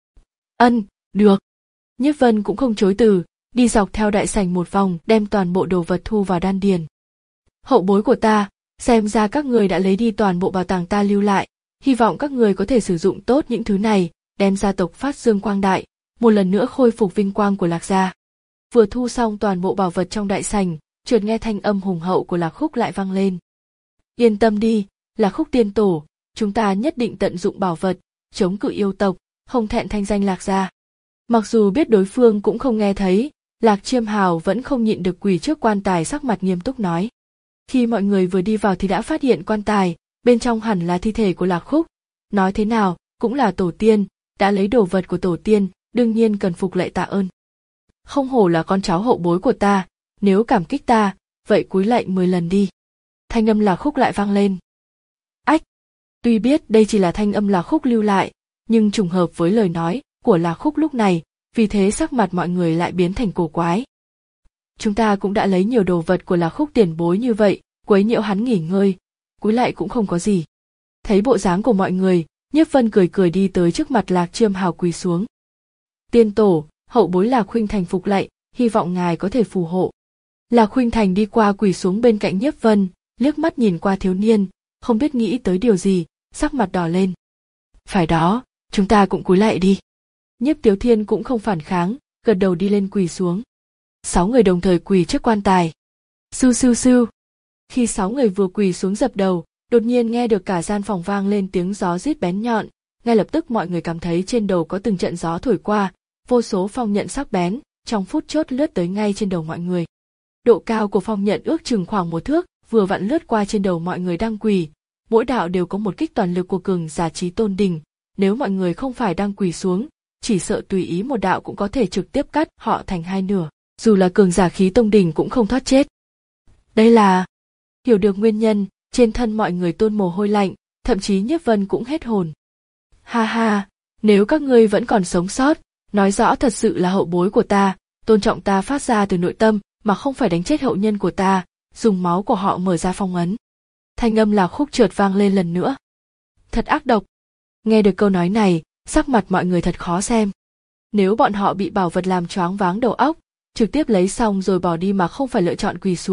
Ân, được. Nhiếp Vân cũng không chối từ, đi dọc theo đại sảnh một vòng đem toàn bộ đồ vật thu vào đan điền. Hậu bối của ta, xem ra các người đã lấy đi toàn bộ bảo tàng ta lưu lại, hy vọng các người có thể sử dụng tốt những thứ này, đem gia tộc phát dương quang đại, một lần nữa khôi phục vinh quang của Lạc gia. Vừa thu xong toàn bộ bảo vật trong đại sảnh, chợt nghe thanh âm hùng hậu của Lạc Khúc lại vang lên. Yên tâm đi, Lạc Khúc tiên tổ, chúng ta nhất định tận dụng bảo vật, chống cự yêu tộc, không thẹn thanh danh Lạc gia. Mặc dù biết đối phương cũng không nghe thấy, Lạc Chiêm Hào vẫn không nhịn được quỳ trước quan tài sắc mặt nghiêm túc nói. Khi mọi người vừa đi vào thì đã phát hiện quan tài, bên trong hẳn là thi thể của Lạc Khúc. Nói thế nào, cũng là tổ tiên, đã lấy đồ vật của tổ tiên, đương nhiên cần phục lạy tạ ơn. Không hổ là con cháu hậu bối của ta, nếu cảm kích ta, vậy cúi lạy mười lần đi. Thanh âm Lạc Khúc lại vang lên. Ách! Tuy biết đây chỉ là thanh âm Lạc Khúc lưu lại, nhưng trùng hợp với lời nói của Lạc Khúc lúc này, vì thế sắc mặt mọi người lại biến thành cổ quái. Chúng ta cũng đã lấy nhiều đồ vật của Lạc Khúc tiền bối như vậy, quấy nhiễu hắn nghỉ ngơi, cúi lạy cũng không có gì. Thấy bộ dáng của mọi người, Nhiếp Vân cười cười đi tới trước mặt Lạc Chiêm Hào quỳ xuống. Tiên tổ, hậu bối Lạc Khuynh Thành phục lạy, hy vọng ngài có thể phù hộ. Lạc Khuynh Thành đi qua quỳ xuống bên cạnh Nhiếp Vân, liếc mắt nhìn qua thiếu niên, không biết nghĩ tới điều gì, sắc mặt đỏ lên. Phải đó, chúng ta cũng cúi lạy đi. Nhiếp Tiếu Thiên cũng không phản kháng, gật đầu đi lên quỳ xuống. Sáu người đồng thời quỳ trước quan tài. Sưu sưu sưu. Khi sáu người vừa quỳ xuống dập đầu, đột nhiên nghe được cả gian phòng vang lên tiếng gió rít bén nhọn, ngay lập tức mọi người cảm thấy trên đầu có từng trận gió thổi qua, vô số phong nhận sắc bén, trong phút chốc lướt tới ngay trên đầu mọi người. Độ cao của phong nhận ước chừng khoảng một thước, vừa vặn lướt qua trên đầu mọi người đang quỳ, mỗi đạo đều có một kích toàn lực của cường giả chí tôn đỉnh, nếu mọi người không phải đang quỳ xuống, chỉ sợ tùy ý một đạo cũng có thể trực tiếp cắt họ thành hai nửa, dù là cường giả khí tông đỉnh cũng không thoát chết. Đây là... Hiểu được nguyên nhân, trên thân mọi người tuôn mồ hôi lạnh, thậm chí Nhiếp Vân cũng hết hồn. Ha ha, nếu các ngươi vẫn còn sống sót, nói rõ thật sự là hậu bối của ta, tôn trọng ta phát ra từ nội tâm mà không phải đánh chết hậu nhân của ta, dùng máu của họ mở ra phong ấn. Thanh âm Lạc Khúc chợt vang lên lần nữa. Thật ác độc. Nghe được câu nói này, sắc mặt mọi người thật khó xem. Nếu bọn họ bị bảo vật làm choáng váng đầu óc, trực tiếp lấy xong rồi bỏ đi mà không phải lựa chọn quỳ xuống,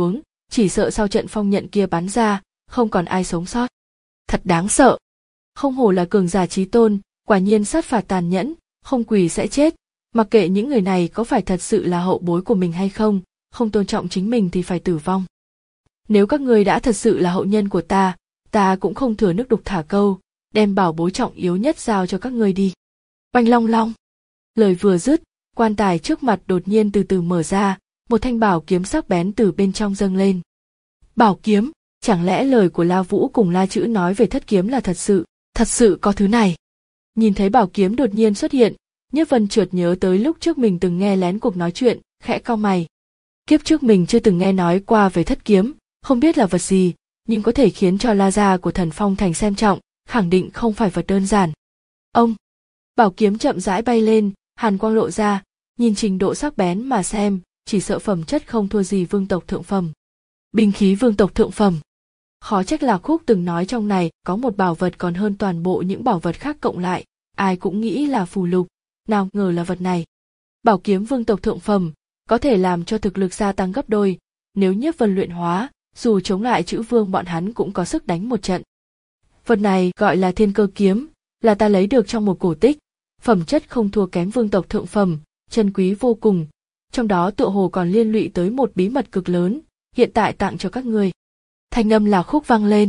chỉ sợ sau trận phong nhận kia bắn ra, không còn ai sống sót. Thật đáng sợ. Không hổ là cường giả chí tôn, quả nhiên sát phạt tàn nhẫn, không quỳ sẽ chết. Mặc kệ những người này có phải thật sự là hậu bối của mình hay không, không tôn trọng chính mình thì phải tử vong. Nếu các ngươi đã thật sự là hậu nhân của ta, ta cũng không thừa nước đục thả câu, đem bảo bối trọng yếu nhất giao cho các ngươi đi. Oanh long long. Lời vừa dứt, quan tài trước mặt đột nhiên từ từ mở ra, một thanh bảo kiếm sắc bén từ bên trong dâng lên. Bảo kiếm, chẳng lẽ lời của La Vũ cùng La Chữ nói về thất kiếm là thật sự, thật sự có thứ này. Nhìn thấy bảo kiếm đột nhiên xuất hiện, Nhiếp Vân chợt nhớ tới lúc trước mình từng nghe lén cuộc nói chuyện, khẽ cau mày. Kiếp trước mình chưa từng nghe nói qua về thất kiếm, không biết là vật gì, nhưng có thể khiến cho La gia của Thần Phong Thành xem trọng, khẳng định không phải vật đơn giản. Ông, bảo kiếm chậm rãi bay lên, hàn quang lộ ra, nhìn trình độ sắc bén mà xem, chỉ sợ phẩm chất không thua gì vương tộc thượng phẩm. Binh khí vương tộc thượng phẩm. Khó trách Lạc Khúc từng nói trong này có một bảo vật còn hơn toàn bộ những bảo vật khác cộng lại, ai cũng nghĩ là phù lục, nào ngờ là vật này. Bảo kiếm vương tộc thượng phẩm, có thể làm cho thực lực gia tăng gấp đôi, nếu Nhiếp Vân luyện hóa, dù chống lại Chữ Vương bọn hắn cũng có sức đánh một trận. Vật này gọi là Thiên Cơ kiếm, là ta lấy được trong một cổ tích, phẩm chất không thua kém vương tộc thượng phẩm, chân quý vô cùng, trong đó tựa hồ còn liên lụy tới một bí mật cực lớn, hiện tại tặng cho các ngươi. Thanh âm Lạc Khúc vang lên.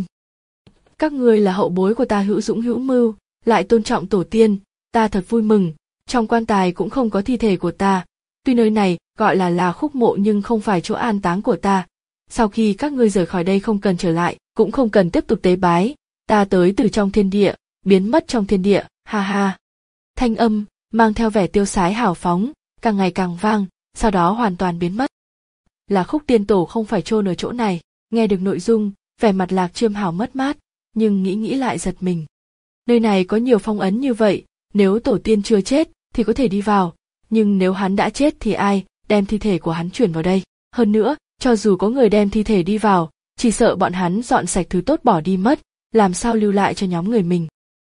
Các ngươi là hậu bối của ta hữu dũng hữu mưu, lại tôn trọng tổ tiên, ta thật vui mừng, trong quan tài cũng không có thi thể của ta, tuy nơi này gọi là là khúc mộ nhưng không phải chỗ an táng của ta. Sau khi các ngươi rời khỏi đây không cần trở lại, cũng không cần tiếp tục tế bái, ta tới từ trong thiên địa, biến mất trong thiên địa, ha ha. Thanh âm, mang theo vẻ tiêu sái hào phóng, càng ngày càng vang, sau đó hoàn toàn biến mất. Là Khúc tiên tổ không phải chôn ở chỗ này, nghe được nội dung, vẻ mặt Lạc Chiêm Hảo mất mát, nhưng nghĩ nghĩ lại giật mình. Nơi này có nhiều phong ấn như vậy, nếu tổ tiên chưa chết thì có thể đi vào, nhưng nếu hắn đã chết thì ai đem thi thể của hắn chuyển vào đây? Hơn nữa, cho dù có người đem thi thể đi vào, chỉ sợ bọn hắn dọn sạch thứ tốt bỏ đi mất, làm sao lưu lại cho nhóm người mình.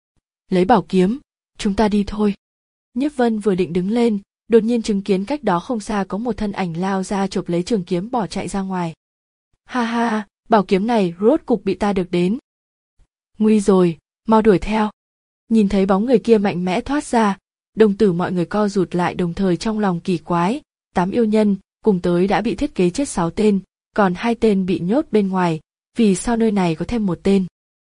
Lấy bảo kiếm, chúng ta đi thôi. Nhiếp Vân vừa định đứng lên, đột nhiên chứng kiến cách đó không xa có một thân ảnh lao ra chộp lấy trường kiếm bỏ chạy ra ngoài. Ha ha, bảo kiếm này rốt cục bị ta được đến. Nguy rồi, mau đuổi theo. Nhìn thấy bóng người kia mạnh mẽ thoát ra, đồng tử mọi người co rụt lại đồng thời trong lòng kỳ quái, tám yêu nhân cùng tới đã bị thiết kế chết sáu tên, còn hai tên bị nhốt bên ngoài, vì sao nơi này có thêm một tên?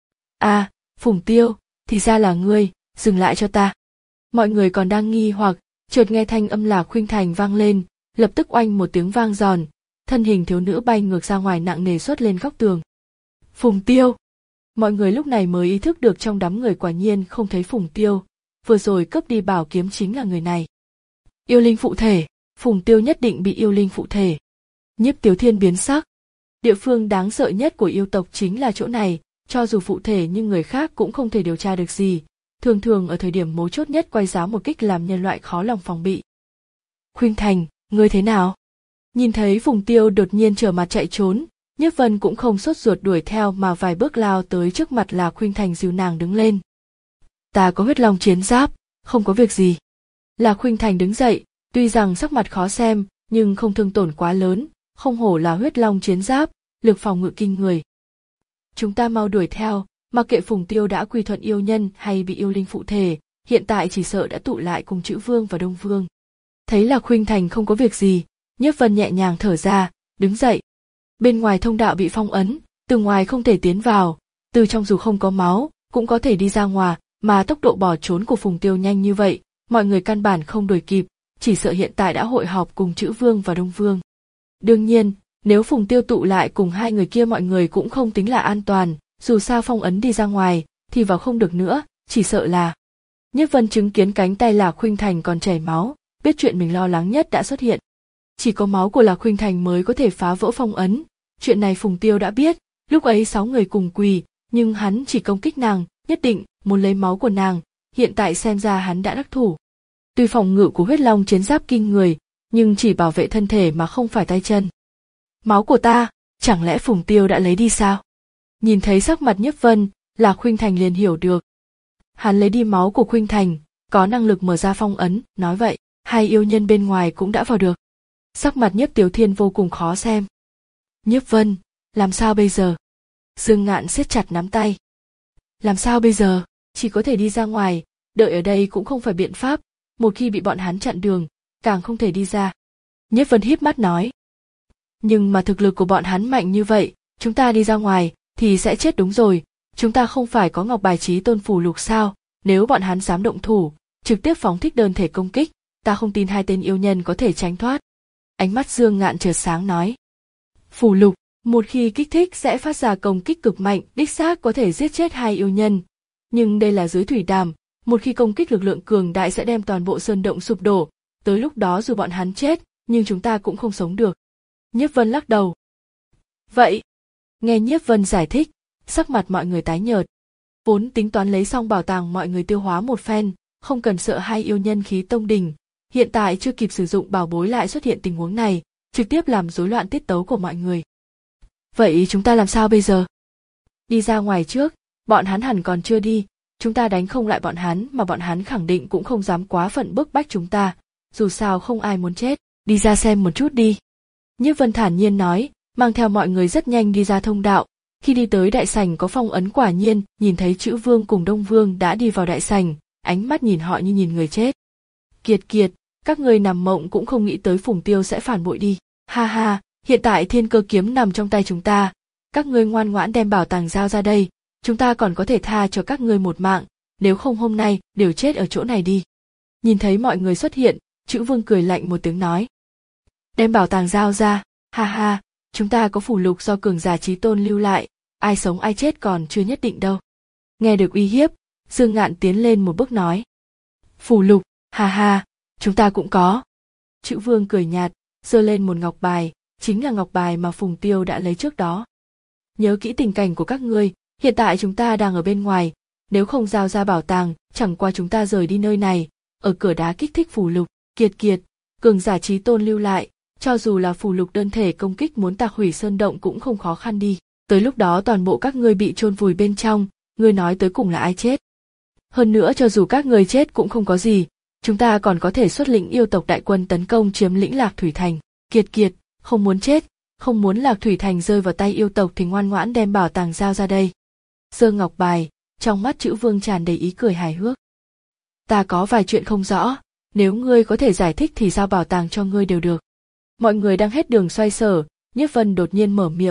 À, Phùng Tiêu, thì ra là ngươi, dừng lại cho ta. Mọi người còn đang nghi hoặc, chợt nghe thanh âm Lạc Khuynh Thành vang lên, lập tức oanh một tiếng vang giòn, thân hình thiếu nữ bay ngược ra ngoài nặng nề xuất lên góc tường. Phùng Tiêu! Mọi người lúc này mới ý thức được trong đám người quả nhiên không thấy Phùng Tiêu, vừa rồi cướp đi bảo kiếm chính là người này. Yêu linh phụ thể, Phùng Tiêu nhất định bị yêu linh phụ thể. Nhiếp Tiếu Thiên biến sắc. Địa phương đáng sợ nhất của yêu tộc chính là chỗ này, cho dù phụ thể nhưng người khác cũng không thể điều tra được gì, thường thường ở thời điểm mấu chốt nhất quay giáo một kích làm nhân loại khó lòng phòng bị. Khuynh Thành, ngươi thế nào? Nhìn thấy Phùng Tiêu đột nhiên trở mặt chạy trốn, Nhiếp Vân cũng không sốt ruột đuổi theo mà vài bước lao tới trước mặt là Khuynh Thành dìu nàng đứng lên. Ta có huyết long chiến giáp, không có việc gì. Là Khuynh Thành đứng dậy, tuy rằng sắc mặt khó xem, nhưng không thương tổn quá lớn, không hổ là huyết long chiến giáp, lực phòng ngự kinh người. Chúng ta mau đuổi theo, mặc kệ Phùng Tiêu đã quy thuận yêu nhân hay bị yêu linh phụ thể, hiện tại chỉ sợ đã tụ lại cùng Chữ Vương và Đông Vương. Thấy là Khuynh Thành không có việc gì, Nhiếp Vân nhẹ nhàng thở ra, đứng dậy. Bên ngoài thông đạo bị phong ấn, từ ngoài không thể tiến vào, từ trong dù không có máu, cũng có thể đi ra ngoài, mà tốc độ bỏ trốn của Phùng Tiêu nhanh như vậy, mọi người căn bản không đuổi kịp, chỉ sợ hiện tại đã hội họp cùng Chữ Vương và Đông Vương. Đương nhiên, nếu Phùng Tiêu tụ lại cùng hai người kia mọi người cũng không tính là an toàn, dù sao phong ấn đi ra ngoài, thì vào không được nữa, chỉ sợ là... Nhiếp Vân chứng kiến cánh tay Lạc Khuynh Thành còn chảy máu, biết chuyện mình lo lắng nhất đã xuất hiện. Chỉ có máu của Lạc Khuynh Thành mới có thể phá vỡ phong ấn, chuyện này Phùng Tiêu đã biết, lúc ấy sáu người cùng quỳ, nhưng hắn chỉ công kích nàng, nhất định muốn lấy máu của nàng, hiện tại xem ra hắn đã đắc thủ. Tuy phòng ngự của huyết long chiến giáp kinh người, nhưng chỉ bảo vệ thân thể mà không phải tay chân. Máu của ta, chẳng lẽ Phùng Tiêu đã lấy đi sao? Nhìn thấy sắc mặt Nhiếp Vân, Lạc Khuynh Thành liền hiểu được. Hắn lấy đi máu của Khuynh Thành, có năng lực mở ra phong ấn, nói vậy, hai yêu nhân bên ngoài cũng đã vào được. Sắc mặt Nhiếp Tiếu Thiên vô cùng khó xem. Nhiếp Vân, làm sao bây giờ? Dương Ngạn siết chặt nắm tay. Làm sao bây giờ? Chỉ có thể đi ra ngoài, đợi ở đây cũng không phải biện pháp, một khi bị bọn hắn chặn đường, càng không thể đi ra. Nhiếp Vân híp mắt nói. Nhưng mà thực lực của bọn hắn mạnh như vậy, chúng ta đi ra ngoài thì sẽ chết đúng rồi, chúng ta không phải có ngọc bài chí tôn phù lục sao, nếu bọn hắn dám động thủ, trực tiếp phóng thích đơn thể công kích, ta không tin hai tên yêu nhân có thể tránh thoát. Ánh mắt Dương Ngạn chợt sáng nói. Phù lục, một khi kích thích sẽ phát ra công kích cực mạnh, đích xác có thể giết chết hai yêu nhân. Nhưng đây là dưới thủy đàm, một khi công kích lực lượng cường đại sẽ đem toàn bộ sơn động sụp đổ, tới lúc đó dù bọn hắn chết, nhưng chúng ta cũng không sống được. Nhiếp Vân lắc đầu. Vậy, nghe Nhiếp Vân giải thích, sắc mặt mọi người tái nhợt. Vốn tính toán lấy xong bảo tàng mọi người tiêu hóa một phen, không cần sợ hai yêu nhân khí tông đình, hiện tại chưa kịp sử dụng bảo bối lại xuất hiện tình huống này, trực tiếp làm rối loạn tiết tấu của mọi người. Vậy chúng ta làm sao bây giờ? Đi ra ngoài trước, bọn hắn hẳn còn chưa đi, chúng ta đánh không lại bọn hắn mà bọn hắn khẳng định cũng không dám quá phận bức bách chúng ta, dù sao không ai muốn chết, đi ra xem một chút đi. Nhiếp Vân thản nhiên nói, mang theo mọi người rất nhanh đi ra thông đạo, khi đi tới đại sảnh có phong ấn quả nhiên, nhìn thấy Chữ Vương cùng Đông Vương đã đi vào đại sảnh, ánh mắt nhìn họ như nhìn người chết. Kiệt kiệt, các ngươi nằm mộng cũng không nghĩ tới Phùng Tiêu sẽ phản bội đi, ha ha, hiện tại thiên cơ kiếm nằm trong tay chúng ta, các ngươi ngoan ngoãn đem bảo tàng giao ra đây, chúng ta còn có thể tha cho các ngươi một mạng, nếu không hôm nay đều chết ở chỗ này đi. Nhìn thấy mọi người xuất hiện, Chữ Vương cười lạnh một tiếng nói. Đem bảo tàng giao ra, ha ha, chúng ta có phù lục do cường giả chí tôn lưu lại, ai sống ai chết còn chưa nhất định đâu. Nghe được uy hiếp, Dương Ngạn tiến lên một bước nói. Phù lục, ha ha, chúng ta cũng có. Chữ Vương cười nhạt, giơ lên một ngọc bài, chính là ngọc bài mà Phùng Tiêu đã lấy trước đó. Nhớ kỹ tình cảnh của các ngươi, hiện tại chúng ta đang ở bên ngoài, nếu không giao ra bảo tàng, chẳng qua chúng ta rời đi nơi này, ở cửa đá kích thích phù lục, kiệt kiệt, cường giả chí tôn lưu lại, cho dù là phù lục đơn thể công kích muốn tạc hủy sơn động cũng không khó khăn đi, tới lúc đó toàn bộ các ngươi bị chôn vùi bên trong, ngươi nói tới cùng là ai chết. Hơn nữa cho dù các ngươi chết cũng không có gì, chúng ta còn có thể xuất lĩnh yêu tộc đại quân tấn công chiếm lĩnh Lạc Thủy Thành, kiệt kiệt, không muốn chết, không muốn Lạc Thủy Thành rơi vào tay yêu tộc thì ngoan ngoãn đem bảo tàng giao ra đây. Giơ ngọc bài, trong mắt Chữ Vương tràn đầy ý cười hài hước. Ta có vài chuyện không rõ, nếu ngươi có thể giải thích thì giao bảo tàng cho ngươi đều được. Mọi người đang hết đường xoay sở, Nhiếp Vân đột nhiên mở miệng.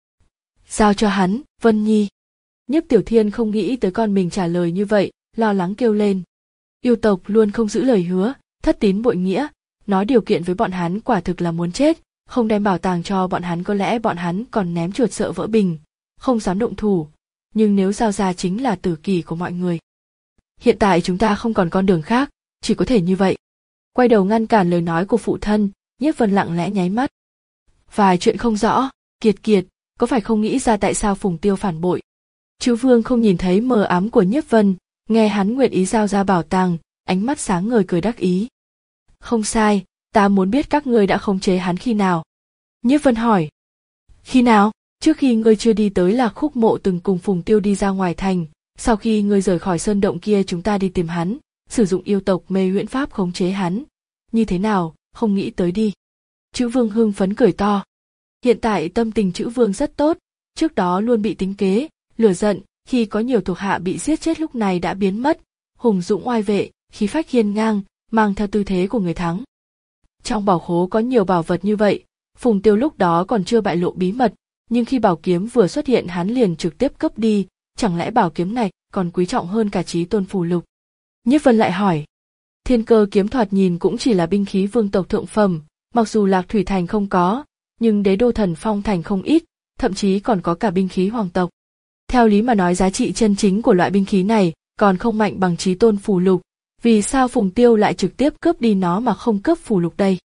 Giao cho hắn, Vân Nhi. Nhiếp Tiểu Thiên không nghĩ tới con mình trả lời như vậy, lo lắng kêu lên. Yêu tộc luôn không giữ lời hứa, thất tín bội nghĩa, nói điều kiện với bọn hắn quả thực là muốn chết, không đem bảo tàng cho bọn hắn có lẽ bọn hắn còn ném chuột sợ vỡ bình, không dám động thủ, nhưng nếu giao ra chính là tử kỷ của mọi người. Hiện tại chúng ta không còn con đường khác, chỉ có thể như vậy. Quay đầu ngăn cản lời nói của phụ thân, Nhiếp Vân lặng lẽ nháy mắt. Vài chuyện không rõ, kiệt kiệt, có phải không nghĩ ra tại sao Phùng Tiêu phản bội? Chữ Vương không nhìn thấy mờ ám của Nhiếp Vân, nghe hắn nguyện ý giao ra bảo tàng, ánh mắt sáng ngời cười đắc ý. Không sai, ta muốn biết các ngươi đã khống chế hắn khi nào. Nhiếp Vân hỏi. Khi nào? Trước khi ngươi chưa đi tới Lạc Khúc Mộ từng cùng Phùng Tiêu đi ra ngoài thành, sau khi ngươi rời khỏi sơn động kia chúng ta đi tìm hắn, sử dụng yêu tộc mê huyễn pháp khống chế hắn. Như thế nào, không nghĩ tới đi. Chữ Vương hưng phấn cười to. Hiện tại tâm tình Chữ Vương rất tốt, trước đó luôn bị tính kế, lửa giận, khi có nhiều thuộc hạ bị giết chết lúc này đã biến mất, hùng dũng oai vệ, khí phách hiên ngang, mang theo tư thế của người thắng. Trong bảo khố có nhiều bảo vật như vậy, Phùng Tiêu lúc đó còn chưa bại lộ bí mật, nhưng khi bảo kiếm vừa xuất hiện hắn liền trực tiếp cướp đi, chẳng lẽ bảo kiếm này còn quý trọng hơn cả chí tôn phù lục? Nhiếp Vân lại hỏi. Thiên cơ kiếm thoạt nhìn cũng chỉ là binh khí vương tộc thượng phẩm, mặc dù Lạc Thủy Thành không có, nhưng đế đô Thần Phong Thành không ít, thậm chí còn có cả binh khí hoàng tộc. Theo lý mà nói giá trị chân chính của loại binh khí này còn không mạnh bằng chí tôn phù lục, vì sao Phùng Tiêu lại trực tiếp cướp đi nó mà không cướp phù lục đây?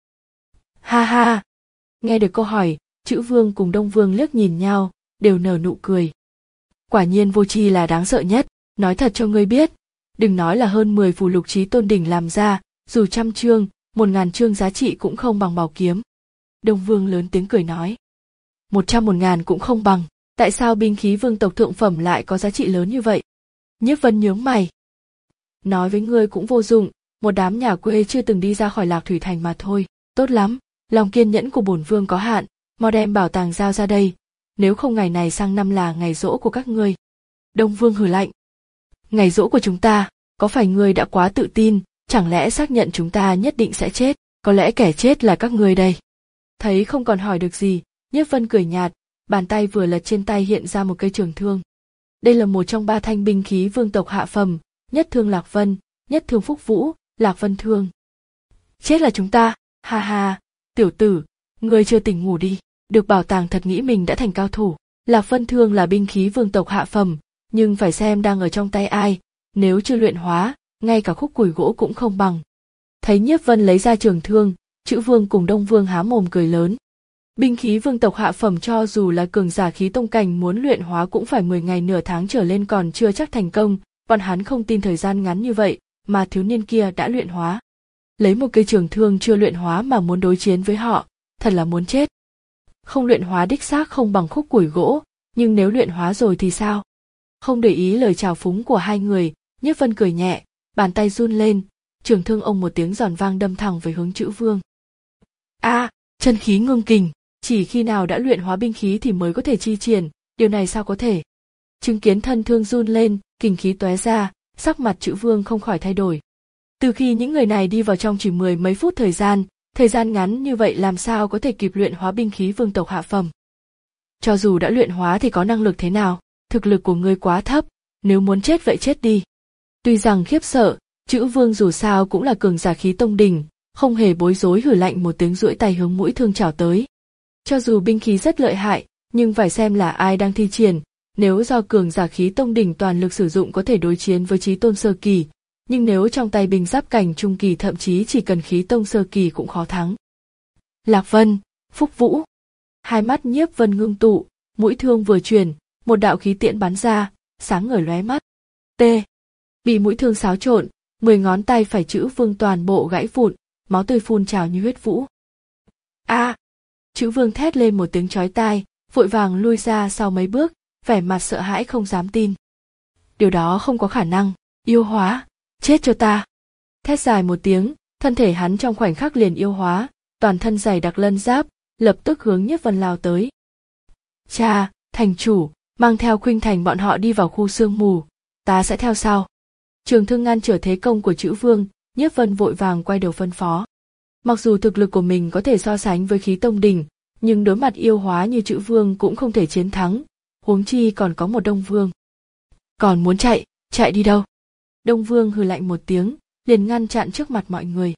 Ha ha! Nghe được câu hỏi, Chữ Vương cùng Đông Vương liếc nhìn nhau, đều nở nụ cười. Quả nhiên vô tri là đáng sợ nhất, nói thật cho ngươi biết, đừng nói là hơn mười phù lục chí tôn đỉnh làm ra, dù trăm chương, một ngàn chương giá trị cũng không bằng bảo kiếm. Đông Vương lớn tiếng cười nói. Một trăm một ngàn cũng không bằng, tại sao binh khí vương tộc thượng phẩm lại có giá trị lớn như vậy? Nhiếp Vân nhướng mày. Nói với ngươi cũng vô dụng, một đám nhà quê chưa từng đi ra khỏi Lạc Thủy Thành mà thôi, tốt lắm, lòng kiên nhẫn của bổn vương có hạn, mau đem bảo tàng giao ra đây, nếu không ngày này sang năm là ngày giỗ của các ngươi. Đông Vương hừ lạnh. Ngày giỗ của chúng ta, có phải ngươi đã quá tự tin, chẳng lẽ xác nhận chúng ta nhất định sẽ chết, có lẽ kẻ chết là các ngươi đây. Thấy không còn hỏi được gì, Nhiếp Vân cười nhạt, bàn tay vừa lật trên tay hiện ra một cây trường thương. Đây là một trong ba thanh binh khí vương tộc hạ phẩm, nhất thương Lạc Vân, nhất thương Phúc Vũ, Lạc Vân thương. Chết là chúng ta, ha ha, tiểu tử, ngươi chưa tỉnh ngủ đi, được bảo tàng thật nghĩ mình đã thành cao thủ. Lạc Vân thương là binh khí vương tộc hạ phẩm, nhưng phải xem đang ở trong tay ai, nếu chưa luyện hóa, ngay cả khúc củi gỗ cũng không bằng. Thấy Nhiếp Vân lấy ra trường thương, Chữ Vương cùng Đông Vương há mồm cười lớn. Binh khí vương tộc hạ phẩm cho dù là cường giả khí tông cảnh muốn luyện hóa cũng phải mười ngày nửa tháng trở lên còn chưa chắc thành công, bọn hắn không tin thời gian ngắn như vậy mà thiếu niên kia đã luyện hóa. Lấy một cây trường thương chưa luyện hóa mà muốn đối chiến với họ, thật là muốn chết. Không luyện hóa đích xác không bằng khúc củi gỗ, nhưng nếu luyện hóa rồi thì sao? Không để ý lời chào phúng của hai người, Nhiếp Vân cười nhẹ, bàn tay run lên, trường thương ông một tiếng giòn vang đâm thẳng về hướng Chữ Vương. A, à, chân khí ngưng kình, chỉ khi nào đã luyện hóa binh khí thì mới có thể chi triển, điều này sao có thể? Chứng kiến thân thương run lên, kình khí tóe ra, sắc mặt Chữ Vương không khỏi thay đổi. Từ khi những người này đi vào trong chỉ mười mấy phút thời gian, thời gian ngắn như vậy làm sao có thể kịp luyện hóa binh khí vương tộc hạ phẩm? Cho dù đã luyện hóa thì có năng lực thế nào? Thực lực của ngươi quá thấp, nếu muốn chết vậy chết đi. Tuy rằng khiếp sợ, Chữ Vương dù sao cũng là cường giả khí tông đỉnh, không hề bối rối hử lạnh một tiếng duỗi tay hướng mũi thương chảo tới. Cho dù binh khí rất lợi hại, nhưng phải xem là ai đang thi triển, nếu do cường giả khí tông đỉnh toàn lực sử dụng có thể đối chiến với chí tôn sơ kỳ, nhưng nếu trong tay binh giáp cảnh trung kỳ thậm chí chỉ cần khí tông sơ kỳ cũng khó thắng. Lạc Vân, Phúc Vũ. Hai mắt Nhiếp Vân ngưng tụ, mũi thương vừa chuyển, một đạo khí tiễn bắn ra, sáng ngời lóe mắt. T. Bị mũi thương xáo trộn, mười ngón tay phải Chữ Vương toàn bộ gãy vụn, máu tươi phun trào như huyết vũ. A! À, Chữ Vương thét lên một tiếng chói tai, vội vàng lui ra sau mấy bước, vẻ mặt sợ hãi không dám tin. Điều đó không có khả năng, yêu hóa, chết cho ta. Thét dài một tiếng, thân thể hắn trong khoảnh khắc liền yêu hóa, toàn thân dày đặc lân giáp, lập tức hướng Nhiếp Vân lao tới. Cha, thành chủ, mang theo Khuynh Thành bọn họ đi vào khu sương mù, ta sẽ theo sau. Trường thương ngăn trở thế công của Chữ Vương, Nhiếp Vân vội vàng quay đầu phân phó. Mặc dù thực lực của mình có thể so sánh với khí tông đỉnh, nhưng đối mặt yêu hóa như Chữ Vương cũng không thể chiến thắng, huống chi còn có một Đông Vương. Còn muốn chạy, chạy đi đâu? Đông Vương hừ lạnh một tiếng, liền ngăn chặn trước mặt mọi người.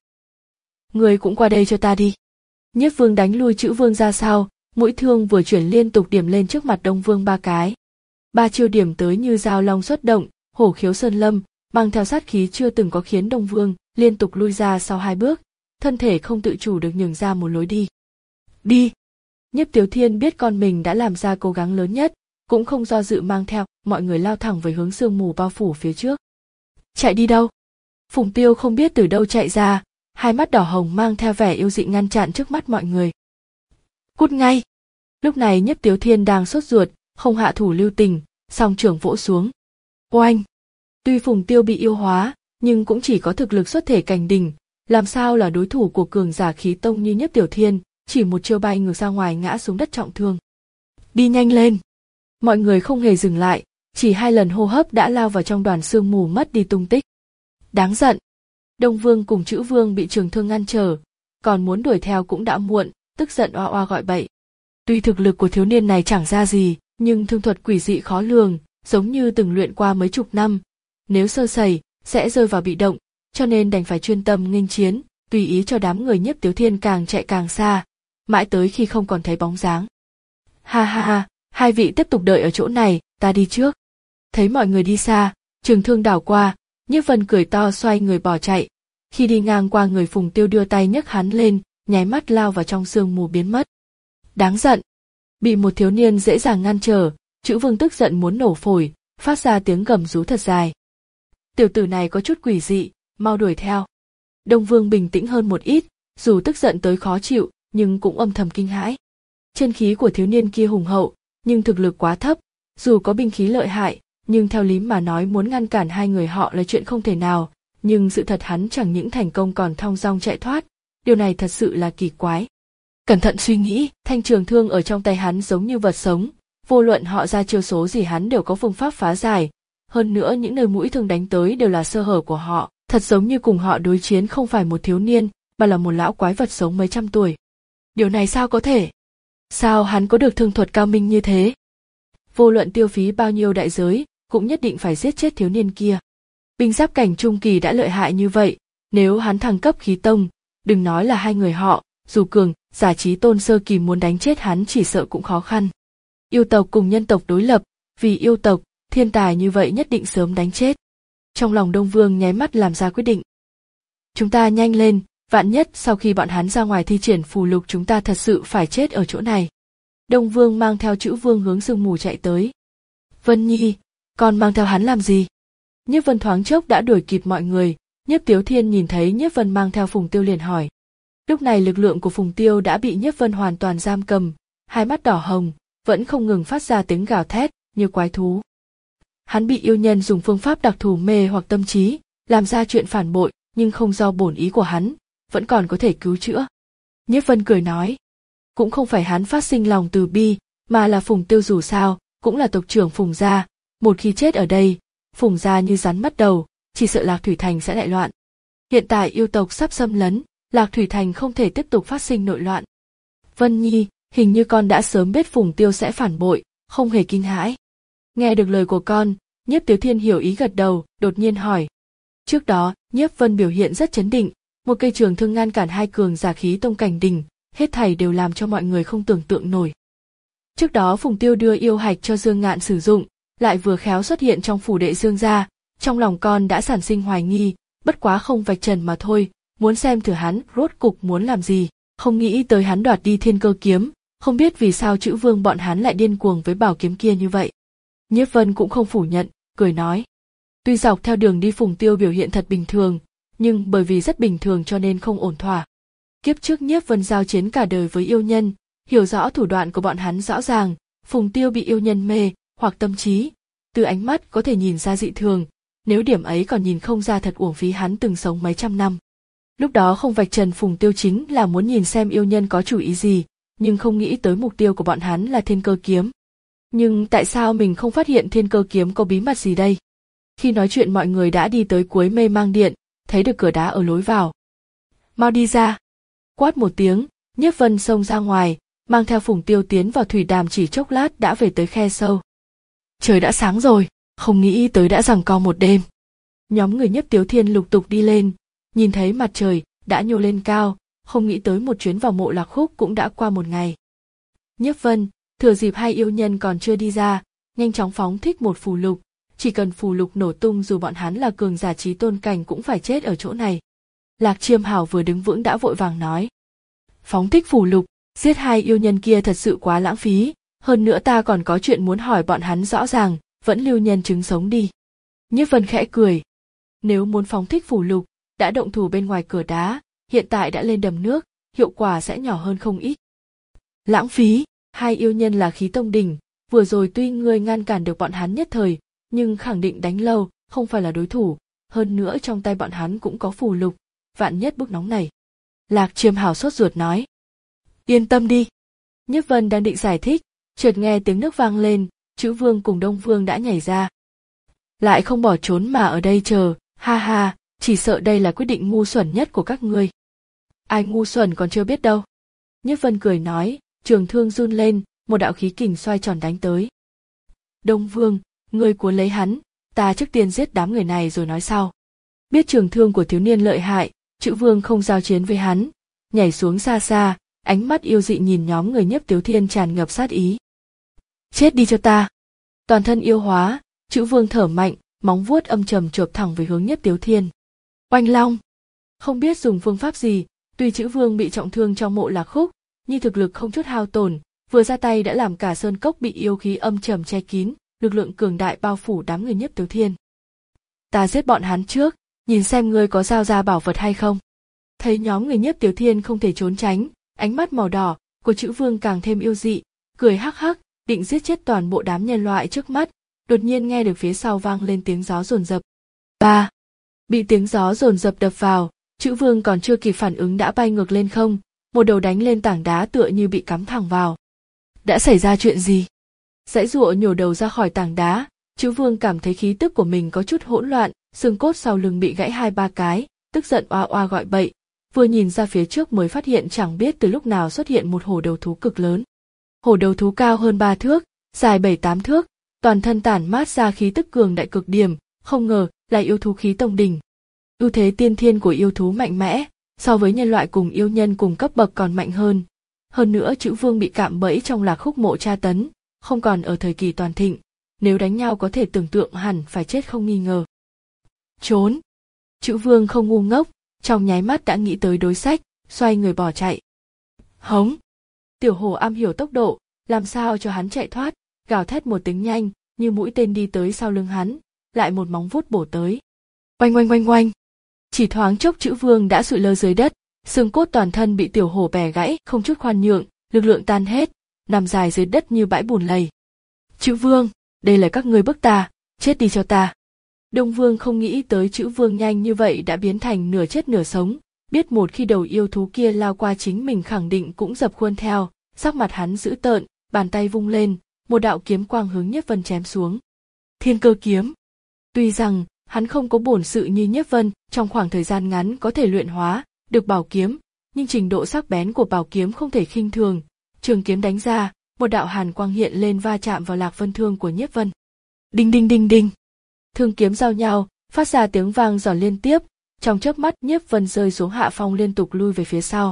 Người cũng qua đây cho ta đi. Nhiếp Vương đánh lui Chữ Vương ra sau, mũi thương vừa chuyển liên tục điểm lên trước mặt Đông Vương ba cái. Ba chiêu điểm tới như dao long xuất động, hổ khiếu sơn lâm, mang theo sát khí chưa từng có khiến Đông Vương liên tục lui ra sau hai bước, thân thể không tự chủ được nhường ra một lối đi. Đi! Nhiếp Tiếu Thiên biết con mình đã làm ra cố gắng lớn nhất, cũng không do dự mang theo mọi người lao thẳng về hướng sương mù bao phủ phía trước. Chạy đi đâu? Phùng Tiêu không biết từ đâu chạy ra, hai mắt đỏ hồng mang theo vẻ yêu dị ngăn chặn trước mắt mọi người. Cút ngay! Lúc này Nhiếp Tiếu Thiên đang sốt ruột, không hạ thủ lưu tình, song trưởng vỗ xuống. Oanh! Tuy Phùng Tiêu bị yêu hóa, nhưng cũng chỉ có thực lực xuất thể cảnh đỉnh, làm sao là đối thủ của cường giả khí tông như Nhiếp Tiểu Thiên, chỉ một chiêu bay ngược ra ngoài ngã xuống đất trọng thương. Đi nhanh lên! Mọi người không hề dừng lại, chỉ hai lần hô hấp đã lao vào trong đoàn sương mù mất đi tung tích. Đáng giận! Đông Vương cùng Chữ Vương bị trường thương ngăn trở, còn muốn đuổi theo cũng đã muộn, tức giận oa oa gọi bậy. Tuy thực lực của thiếu niên này chẳng ra gì, nhưng thương thuật quỷ dị khó lường, giống như từng luyện qua mấy chục năm. Nếu sơ sẩy, sẽ rơi vào bị động, cho nên đành phải chuyên tâm nghênh chiến, tùy ý cho đám người Nhiếp Tiếu Thiên càng chạy càng xa, mãi tới khi không còn thấy bóng dáng. Ha ha ha, hai vị tiếp tục đợi ở chỗ này, ta đi trước. Thấy mọi người đi xa, trường thương đảo qua, Nhiếp Vân cười to xoay người bỏ chạy. Khi đi ngang qua người Phùng Tiêu đưa tay nhấc hắn lên, nháy mắt lao vào trong sương mù biến mất. Đáng giận! Bị một thiếu niên dễ dàng ngăn trở, Chữ Vương tức giận muốn nổ phổi, phát ra tiếng gầm rú thật dài. Tiểu tử này có chút quỷ dị, mau đuổi theo. Đông Vương bình tĩnh hơn một ít, dù tức giận tới khó chịu, nhưng cũng âm thầm kinh hãi. Chân khí của thiếu niên kia hùng hậu, nhưng thực lực quá thấp, dù có binh khí lợi hại, nhưng theo lý mà nói muốn ngăn cản hai người họ là chuyện không thể nào, nhưng sự thật hắn chẳng những thành công còn thong dong chạy thoát, điều này thật sự là kỳ quái. Cẩn thận suy nghĩ, thanh trường thương ở trong tay hắn giống như vật sống, vô luận họ ra chiêu số gì hắn đều có phương pháp phá giải, hơn nữa những nơi mũi thương đánh tới đều là sơ hở của họ, thật giống như cùng họ đối chiến không phải một thiếu niên, mà là một lão quái vật sống mấy trăm tuổi. Điều này sao có thể? Sao hắn có được thương thuật cao minh như thế? Vô luận tiêu phí bao nhiêu đại giới, cũng nhất định phải giết chết thiếu niên kia. Binh giáp cảnh trung kỳ đã lợi hại như vậy, nếu hắn thăng cấp khí tông, đừng nói là hai người họ, dù cường, giả trí tôn sơ kỳ muốn đánh chết hắn chỉ sợ cũng khó khăn. Yêu tộc cùng nhân tộc đối lập, vì yêu tộc, thiên tài như vậy nhất định sớm đánh chết. Trong lòng Đông Vương nháy mắt làm ra quyết định. Chúng ta nhanh lên, vạn nhất sau khi bọn hắn ra ngoài thi triển phù lục chúng ta thật sự phải chết ở chỗ này. Đông Vương mang theo Chữ Vương hướng sương mù chạy tới. Vân Nhi, con mang theo hắn làm gì? Nhiếp Vân thoáng chốc đã đuổi kịp mọi người, Nhiếp Tiếu Thiên nhìn thấy Nhiếp Vân mang theo Phùng Tiêu liền hỏi. Lúc này lực lượng của Phùng Tiêu đã bị Nhiếp Vân hoàn toàn giam cầm, hai mắt đỏ hồng, vẫn không ngừng phát ra tiếng gào thét như quái thú. Hắn bị yêu nhân dùng phương pháp đặc thù mê hoặc tâm trí, làm ra chuyện phản bội, nhưng không do bổn ý của hắn, vẫn còn có thể cứu chữa. Nhiếp Vân cười nói, cũng không phải hắn phát sinh lòng từ bi, mà là Phùng Tiêu dù sao, cũng là tộc trưởng Phùng gia, một khi chết ở đây, Phùng gia như rắn mất đầu, chỉ sợ Lạc Thủy Thành sẽ đại loạn. Hiện tại yêu tộc sắp xâm lấn, Lạc Thủy Thành không thể tiếp tục phát sinh nội loạn. Vân Nhi, hình như con đã sớm biết Phùng Tiêu sẽ phản bội, không hề kinh hãi. Nghe được lời của con, Nhiếp Tiếu Thiên hiểu ý gật đầu, đột nhiên hỏi. Trước đó, Nhiếp Vân biểu hiện rất chấn định, một cây trường thương ngăn cản hai cường giả khí tông cảnh đỉnh, hết thảy đều làm cho mọi người không tưởng tượng nổi. Trước đó Phùng Tiêu đưa yêu hạch cho Dương Ngạn sử dụng, lại vừa khéo xuất hiện trong phủ đệ Dương gia, trong lòng con đã sản sinh hoài nghi, bất quá không vạch trần mà thôi, muốn xem thử hắn rốt cục muốn làm gì, không nghĩ tới hắn đoạt đi Thiên Cơ kiếm, không biết vì sao Chữ Vương bọn hắn lại điên cuồng với bảo kiếm kia như vậy. Nhiếp Vân cũng không phủ nhận, cười nói. Tuy dọc theo đường đi Phùng Tiêu biểu hiện thật bình thường, nhưng bởi vì rất bình thường cho nên không ổn thỏa. Kiếp trước Nhiếp Vân giao chiến cả đời với yêu nhân, hiểu rõ thủ đoạn của bọn hắn rõ ràng, Phùng Tiêu bị yêu nhân mê, hoặc tâm trí, từ ánh mắt có thể nhìn ra dị thường, nếu điểm ấy còn nhìn không ra thật uổng phí hắn từng sống mấy trăm năm. Lúc đó không vạch trần Phùng Tiêu chính là muốn nhìn xem yêu nhân có chủ ý gì, nhưng không nghĩ tới mục tiêu của bọn hắn là Thiên Cơ kiếm. Nhưng tại sao mình không phát hiện Thiên Cơ kiếm có bí mật gì đây? Khi nói chuyện mọi người đã đi tới cuối mê mang điện, thấy được cửa đá ở lối vào. Mau đi ra! Quát một tiếng, Nhiếp Vân xông ra ngoài, mang theo Phùng Tiêu tiến vào thủy đàm chỉ chốc lát đã về tới khe sâu. Trời đã sáng rồi, không nghĩ tới đã giằng co một đêm. Nhóm người Nhiếp Tiếu Thiên lục tục đi lên, nhìn thấy mặt trời đã nhô lên cao, không nghĩ tới một chuyến vào mộ Lạc Khúc cũng đã qua một ngày. Nhiếp Vân, thừa dịp hai yêu nhân còn chưa đi ra, nhanh chóng phóng thích một phù lục, chỉ cần phù lục nổ tung dù bọn hắn là cường giả trí tôn cảnh cũng phải chết ở chỗ này. Lạc Chiêm Hảo vừa đứng vững đã vội vàng nói. Phóng thích phù lục, giết hai yêu nhân kia thật sự quá lãng phí, hơn nữa ta còn có chuyện muốn hỏi bọn hắn rõ ràng, vẫn lưu nhân chứng sống đi. Nhiếp Vân khẽ cười. Nếu muốn phóng thích phù lục, đã động thủ bên ngoài cửa đá, hiện tại đã lên đầm nước, hiệu quả sẽ nhỏ hơn không ít. Lãng phí, hai yêu nhân là khí tông đỉnh, vừa rồi tuy ngươi ngăn cản được bọn hắn nhất thời, nhưng khẳng định đánh lâu, không phải là đối thủ, hơn nữa trong tay bọn hắn cũng có phù lục, vạn nhất bức nóng này. Lạc Chiêm Hảo sốt ruột nói. Yên tâm đi. Nhiếp Vân đang định giải thích, chợt nghe tiếng nước vang lên, Chữ Vương cùng Đông Vương đã nhảy ra. Lại không bỏ trốn mà ở đây chờ, ha ha, chỉ sợ đây là quyết định ngu xuẩn nhất của các ngươi. Ai ngu xuẩn còn chưa biết đâu. Nhiếp Vân cười nói, trường thương run lên, một đạo khí kình xoay tròn đánh tới. Đông Vương, ngươi cuốn lấy hắn, ta trước tiên giết đám người này rồi nói sau. Biết trường thương của thiếu niên lợi hại, Chữ Vương không giao chiến với hắn, nhảy xuống xa xa, ánh mắt yêu dị nhìn nhóm người Nhiếp Tiếu Thiên tràn ngập sát ý. Chết đi cho ta! Toàn thân yêu hóa, Chữ Vương thở mạnh, móng vuốt âm trầm chộp thẳng về hướng Nhiếp Tiếu Thiên. Oanh long! Không biết dùng phương pháp gì, tuy Chữ Vương bị trọng thương trong mộ Lạc Khúc, nhưng thực lực không chút hao tổn, vừa ra tay đã làm cả sơn cốc bị yêu khí âm trầm che kín, lực lượng cường đại bao phủ đám người Nhiếp Tiếu Thiên. Ta giết bọn hắn trước, nhìn xem ngươi có giao ra bảo vật hay không. Thấy nhóm người Nhiếp Tiếu Thiên không thể trốn tránh, ánh mắt màu đỏ của Chữ Vương càng thêm yêu dị, cười hắc hắc, định giết chết toàn bộ đám nhân loại trước mắt, đột nhiên nghe được phía sau vang lên tiếng gió dồn dập. Ba, bị tiếng gió dồn dập đập vào, Chữ Vương còn chưa kịp phản ứng đã bay ngược lên không, một đầu đánh lên tảng đá tựa như bị cắm thẳng vào. Đã xảy ra chuyện gì? Giãy giụa nhổ đầu ra khỏi tảng đá, Chữ Vương cảm thấy khí tức của mình có chút hỗn loạn, xương cốt sau lưng bị gãy hai ba cái, tức giận oa oa gọi bậy, vừa nhìn ra phía trước mới phát hiện chẳng biết từ lúc nào xuất hiện một hổ đầu thú cực lớn. Hổ đầu thú cao hơn ba thước, dài bảy tám thước, toàn thân tản mát ra khí tức cường đại cực điểm, không ngờ là yêu thú khí tông đỉnh. Ưu thế tiên thiên của yêu thú mạnh mẽ, so với nhân loại cùng yêu nhân cùng cấp bậc còn mạnh hơn. Hơn nữa Chữ Vương bị cạm bẫy trong Lạc Khúc Mộ tra tấn, không còn ở thời kỳ toàn thịnh, nếu đánh nhau có thể tưởng tượng hẳn phải chết không nghi ngờ. Trốn! Chữ Vương không ngu ngốc, trong nháy mắt đã nghĩ tới đối sách, xoay người bỏ chạy. Hống! Tiểu hổ am hiểu tốc độ, làm sao cho hắn chạy thoát, gào thét một tiếng nhanh, như mũi tên đi tới sau lưng hắn, lại một móng vuốt bổ tới. Oanh oanh oanh oanh! Chỉ thoáng chốc Chữ Vương đã sụi lơ dưới đất, xương cốt toàn thân bị tiểu hổ bẻ gãy, không chút khoan nhượng, lực lượng tan hết, nằm dài dưới đất như bãi bùn lầy. Chữ Vương, đây là các ngươi bức ta, chết đi cho ta. Đông Vương không nghĩ tới Chữ Vương nhanh như vậy đã biến thành nửa chết nửa sống, biết một khi đầu yêu thú kia lao qua chính mình khẳng định cũng dập khuôn theo, sắc mặt hắn dữ tợn, bàn tay vung lên, một đạo kiếm quang hướng Nhiếp Vân chém xuống. Thiên Cơ kiếm. Tuy rằng hắn không có bổn sự như Nhiếp Vân, trong khoảng thời gian ngắn có thể luyện hóa được bảo kiếm, nhưng trình độ sắc bén của bảo kiếm không thể khinh thường. Trường kiếm đánh ra, một đạo hàn quang hiện lên va chạm vào Lạc Vân thương của Nhiếp Vân. Đinh đinh đinh đinh. Thương kiếm giao nhau, phát ra tiếng vang giòn liên tiếp, trong chớp mắt Nhiếp Vân rơi xuống hạ phong liên tục lui về phía sau.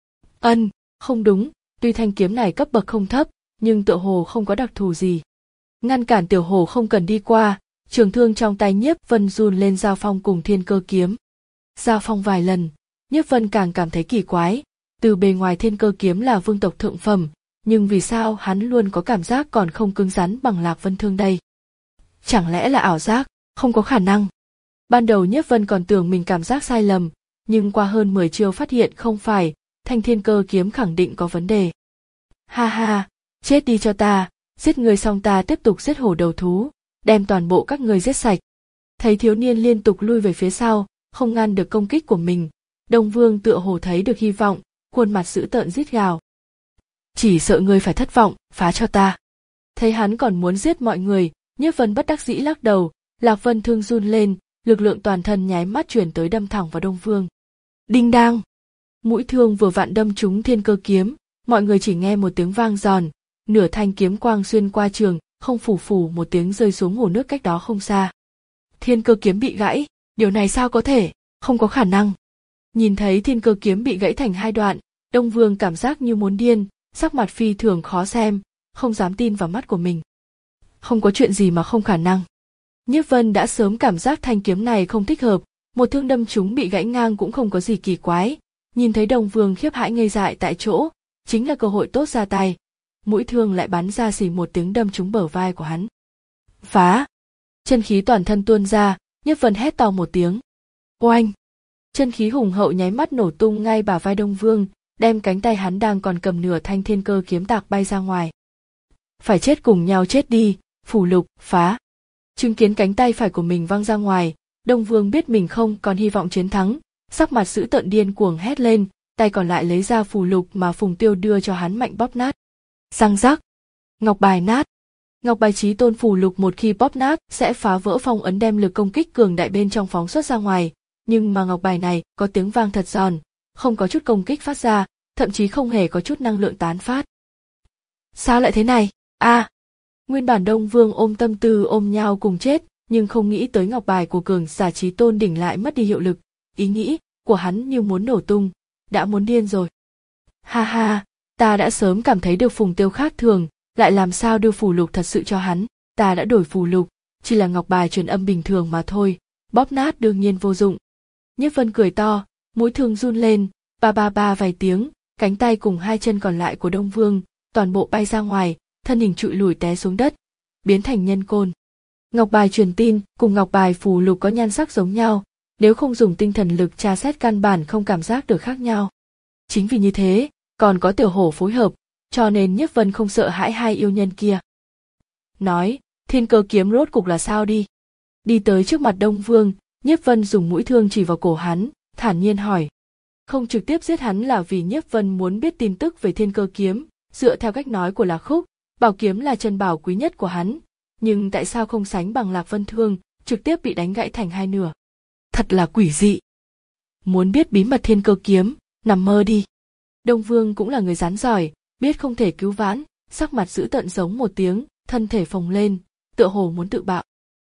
Ân, không đúng, tuy thanh kiếm này cấp bậc không thấp, nhưng tựa hồ không có đặc thù gì. Ngăn cản tiểu hồ không cần đi qua, trường thương trong tay Nhiếp Vân run lên giao phong cùng Thiên Cơ kiếm. Giao phong vài lần, Nhiếp Vân càng cảm thấy kỳ quái, từ bề ngoài Thiên Cơ kiếm là vương tộc thượng phẩm, nhưng vì sao hắn luôn có cảm giác còn không cứng rắn bằng Lạc Vân thương đây? Chẳng lẽ là ảo giác, không có khả năng. Ban đầu Nhiếp Vân còn tưởng mình cảm giác sai lầm, nhưng qua hơn mười chiêu phát hiện không phải, thanh Thiên Cơ kiếm khẳng định có vấn đề. Ha ha, chết đi cho ta, giết người xong ta tiếp tục giết hổ đầu thú, đem toàn bộ các người giết sạch. Thấy thiếu niên liên tục lui về phía sau, không ngăn được công kích của mình, Đông Vương tựa hồ thấy được hy vọng, khuôn mặt dữ tợn rít gào. Chỉ sợ ngươi phải thất vọng, phá cho ta. Thấy hắn còn muốn giết mọi người, Nhiếp Vân bất đắc dĩ lắc đầu, Lạc Vân thương run lên, lực lượng toàn thân nháy mắt chuyển tới đâm thẳng vào Đông Vương. Đinh đang! Mũi thương vừa vặn đâm trúng Thiên Cơ kiếm, mọi người chỉ nghe một tiếng vang giòn, nửa thanh kiếm quang xuyên qua trường, không phủ phủ một tiếng rơi xuống hồ nước cách đó không xa. Thiên Cơ kiếm bị gãy, điều này sao có thể, không có khả năng. Nhìn thấy Thiên Cơ kiếm bị gãy thành hai đoạn, Đông Vương cảm giác như muốn điên, sắc mặt phi thường khó xem, không dám tin vào mắt của mình. Không có chuyện gì mà không khả năng. Nhiếp Vân đã sớm cảm giác thanh kiếm này không thích hợp, một thương đâm trúng bị gãy ngang cũng không có gì kỳ quái. Nhìn thấy Đông Vương khiếp hãi ngây dại tại chỗ, chính là cơ hội tốt ra tay. Mũi thương lại bắn ra xì một tiếng đâm trúng bờ vai của hắn. Phá! Chân khí toàn thân tuôn ra, Nhiếp Vân hét to một tiếng. Oanh! Chân khí hùng hậu nháy mắt nổ tung ngay bả vai Đông Vương, đem cánh tay hắn đang còn cầm nửa thanh Thiên Cơ kiếm tạc bay ra ngoài. Phải chết cùng nhau chết đi, phù lục, phá! Chứng kiến cánh tay phải của mình văng ra ngoài, Đông Vương biết mình không còn hy vọng chiến thắng, sắc mặt dữ tợn điên cuồng hét lên, tay còn lại lấy ra phù lục mà Phùng Tiêu đưa cho hắn mạnh bóp nát. Răng rắc! Ngọc bài nát! Ngọc bài chí tôn phù lục một khi bóp nát sẽ phá vỡ phong ấn đem lực công kích cường đại bên trong phóng xuất ra ngoài, nhưng mà ngọc bài này có tiếng vang thật giòn, không có chút công kích phát ra, thậm chí không hề có chút năng lượng tán phát. Sao lại thế này? A! À, nguyên bản Đông Vương ôm tâm tư ôm nhau cùng chết, nhưng không nghĩ tới ngọc bài của cường giả chí tôn đỉnh lại mất đi hiệu lực, ý nghĩ của hắn như muốn nổ tung, đã muốn điên rồi. Ha ha, ta đã sớm cảm thấy được Phùng Tiêu khác thường, lại làm sao đưa phù lục thật sự cho hắn, ta đã đổi phù lục, chỉ là ngọc bài truyền âm bình thường mà thôi, bóp nát đương nhiên vô dụng. Nhiếp Vân cười to, mũi thương run lên, ba ba ba vài tiếng, cánh tay cùng hai chân còn lại của Đông Vương, toàn bộ bay ra ngoài, thân hình trụi lùi té xuống đất, biến thành nhân côn. Ngọc bài truyền tin cùng ngọc bài phù lục có nhan sắc giống nhau, nếu không dùng tinh thần lực tra xét căn bản không cảm giác được khác nhau. Chính vì như thế, còn có tiểu hổ phối hợp, cho nên Nhiếp Vân không sợ hãi hai yêu nhân kia. Nói, Thiên Cơ kiếm rốt cục là sao đi? Đi tới trước mặt Đông Vương, Nhiếp Vân dùng mũi thương chỉ vào cổ hắn, thản nhiên hỏi. Không trực tiếp giết hắn là vì Nhiếp Vân muốn biết tin tức về Thiên Cơ Kiếm, dựa theo cách nói của Lạc Khúc, bảo kiếm là chân bảo quý nhất của hắn, nhưng tại sao không sánh bằng Lạc Vân Thương, trực tiếp bị đánh gãy thành hai nửa. Thật là quỷ dị. Muốn biết bí mật Thiên Cơ Kiếm, nằm mơ đi. Đông Vương cũng là người rắn giỏi, biết không thể cứu vãn, sắc mặt dữ tợn giống một tiếng, thân thể phồng lên, tựa hồ muốn tự bạo.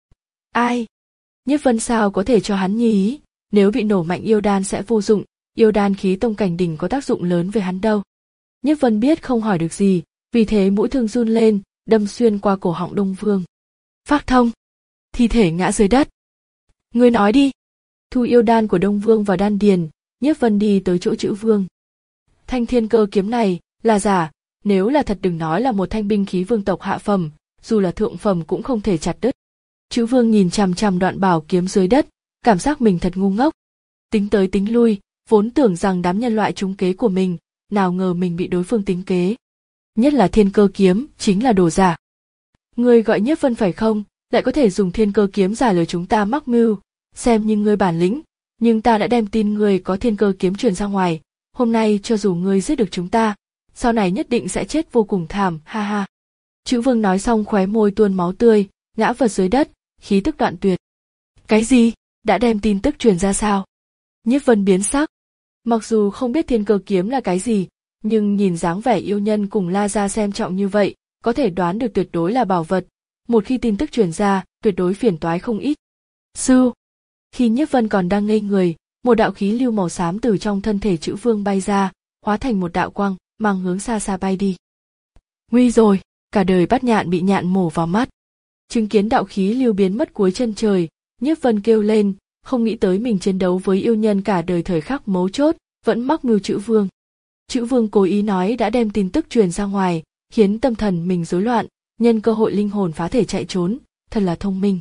Ai? Nhiếp Vân sao có thể cho hắn như ý, nếu bị nổ mạnh yêu đan sẽ vô dụng, yêu đan khí tông cảnh đỉnh có tác dụng lớn với hắn đâu. Nhiếp Vân biết không hỏi được gì, vì thế mũi thương run lên, đâm xuyên qua cổ họng Đông Vương. Phác thông, thi thể ngã dưới đất. Ngươi nói đi. Thu yêu đan của Đông Vương vào đan điền, Nhiếp Vân đi tới chỗ Chữ Vương. Thanh Thiên Cơ Kiếm này là giả, nếu là thật đừng nói là một thanh binh khí vương tộc hạ phẩm, dù là thượng phẩm cũng không thể chặt đứt. Chữ Vương nhìn chằm chằm đoạn bảo kiếm dưới đất, cảm giác mình thật ngu ngốc. Tính tới tính lui, vốn tưởng rằng đám nhân loại trúng kế của mình, nào ngờ mình bị đối phương tính kế. Nhất là Thiên Cơ Kiếm chính là đồ giả. Ngươi gọi Nhiếp Vân phải không, lại có thể dùng Thiên Cơ Kiếm giả lừa chúng ta mắc mưu, xem như ngươi bản lĩnh, nhưng ta đã đem tin ngươi có Thiên Cơ Kiếm truyền ra ngoài, hôm nay cho dù ngươi giết được chúng ta, sau này nhất định sẽ chết vô cùng thảm, ha ha. Chữ Vương nói xong khóe môi tuôn máu tươi, ngã vật dưới đất, khí tức đoạn tuyệt. Cái gì? Đã đem tin tức truyền ra sao? Nhiếp Vân biến sắc. Mặc dù không biết Thiên Cơ Kiếm là cái gì, nhưng nhìn dáng vẻ yêu nhân cùng La Gia xem trọng như vậy, có thể đoán được tuyệt đối là bảo vật. Một khi tin tức truyền ra, tuyệt đối phiền toái không ít. Sư. Khi Nhiếp Vân còn đang ngây người, một đạo khí lưu màu xám từ trong thân thể Chữ Vương bay ra, hóa thành một đạo quang, mang hướng xa xa bay đi. Nguy rồi, cả đời bắt nhạn bị nhạn mổ vào mắt. Chứng kiến đạo khí lưu biến mất cuối chân trời, Nhiếp Vân kêu lên, không nghĩ tới mình chiến đấu với yêu nhân cả đời thời khắc mấu chốt, vẫn mắc mưu Chữ Vương. Chữ Vương cố ý nói đã đem tin tức truyền ra ngoài, khiến tâm thần mình rối loạn, nhân cơ hội linh hồn phá thể chạy trốn, thật là thông minh.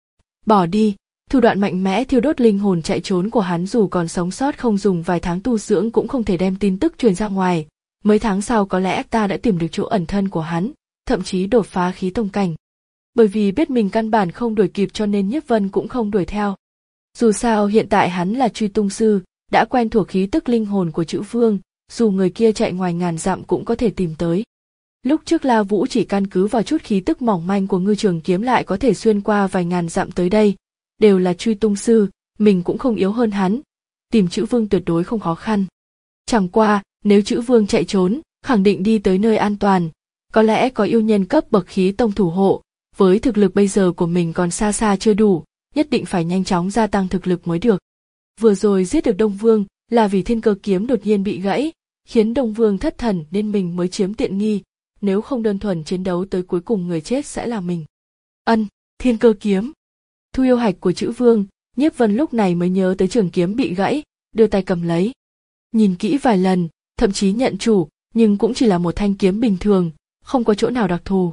Bỏ đi, thủ đoạn mạnh mẽ thiêu đốt linh hồn chạy trốn của hắn dù còn sống sót không dùng vài tháng tu dưỡng cũng không thể đem tin tức truyền ra ngoài. Mấy tháng sau có lẽ ta đã tìm được chỗ ẩn thân của hắn, thậm chí đột phá khí tông cảnh. Bởi vì biết mình căn bản không đuổi kịp cho nên Nhiếp Vân cũng không đuổi theo. Dù sao hiện tại hắn là truy tung sư, đã quen thuộc khí tức linh hồn của Chữ Vương, dù người kia chạy ngoài ngàn dặm cũng có thể tìm tới. Lúc trước La Vũ chỉ căn cứ vào chút khí tức mỏng manh của ngư trường kiếm lại có thể xuyên qua vài ngàn dặm tới đây, đều là truy tung sư, mình cũng không yếu hơn hắn, tìm Chữ Vương tuyệt đối không khó khăn. Chẳng qua, nếu Chữ Vương chạy trốn, khẳng định đi tới nơi an toàn, có lẽ có yêu nhân cấp bậc khí tông thủ hộ, với thực lực bây giờ của mình còn xa xa chưa đủ, nhất định phải nhanh chóng gia tăng thực lực mới được. Vừa rồi giết được Đông Vương là vì Thiên Cơ Kiếm đột nhiên bị gãy, khiến Đông Vương thất thần nên mình mới chiếm tiện nghi, nếu không đơn thuần chiến đấu tới cuối cùng người chết sẽ là mình. Ân, Thiên Cơ Kiếm. Thu yêu hạch của Chữ Vương, Nhiếp Vân lúc này mới nhớ tới trường kiếm bị gãy, đưa tay cầm lấy. Nhìn kỹ vài lần, thậm chí nhận chủ, nhưng cũng chỉ là một thanh kiếm bình thường, không có chỗ nào đặc thù.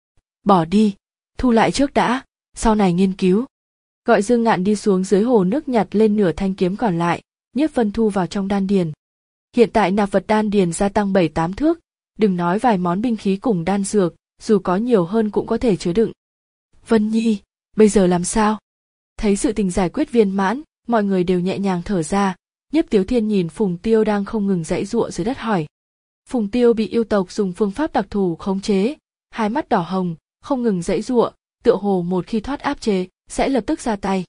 Bỏ đi, thu lại trước đã, sau này nghiên cứu. Gọi Dương Ngạn đi xuống dưới hồ nước nhặt lên nửa thanh kiếm còn lại, Nhiếp Vân thu vào trong đan điền. Hiện tại nạp vật đan điền gia tăng bảy tám thước, đừng nói vài món binh khí cùng đan dược, dù có nhiều hơn cũng có thể chứa đựng. Vân Nhi, bây giờ làm sao? Thấy sự tình giải quyết viên mãn, mọi người đều nhẹ nhàng thở ra, Nhiếp Tiếu Thiên nhìn Phùng Tiêu đang không ngừng giãy giụa dưới đất hỏi. Phùng Tiêu bị yêu tộc dùng phương pháp đặc thù khống chế, hai mắt đỏ hồng, không ngừng giãy giụa, tựa hồ một khi thoát áp chế, sẽ lập tức ra tay.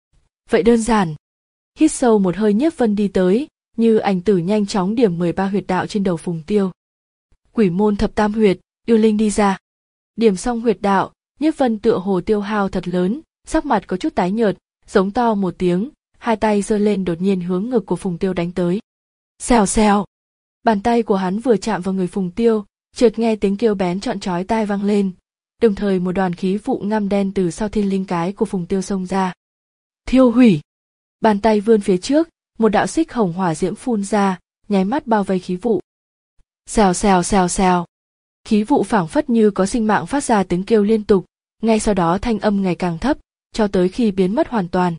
Vậy đơn giản. Hít sâu một hơi Nhiếp Vân đi tới, như ảnh tử nhanh chóng điểm mười ba huyệt đạo trên đầu Phùng Tiêu. Quỷ môn thập tam huyệt, yêu linh đi ra. Điểm xong huyệt đạo, Nhiếp Vân tựa hồ tiêu hao thật lớn, sắc mặt có chút tái nhợt, giống to một tiếng, hai tay giơ lên đột nhiên hướng ngực của Phùng Tiêu đánh tới. Xèo xèo. Bàn tay của hắn vừa chạm vào người Phùng Tiêu, chợt nghe tiếng kêu bén trọn chói tai vang lên, đồng thời một đoàn khí vụ ngăm đen từ sau thiên linh cái của Phùng Tiêu xông ra. Thiêu hủy. Bàn tay vươn phía trước, một đạo xích hồng hỏa diễm phun ra, nháy mắt bao vây khí vụ. Xèo xèo xèo xèo. Khí vụ phảng phất như có sinh mạng phát ra tiếng kêu liên tục, ngay sau đó thanh âm ngày càng thấp, cho tới khi biến mất hoàn toàn.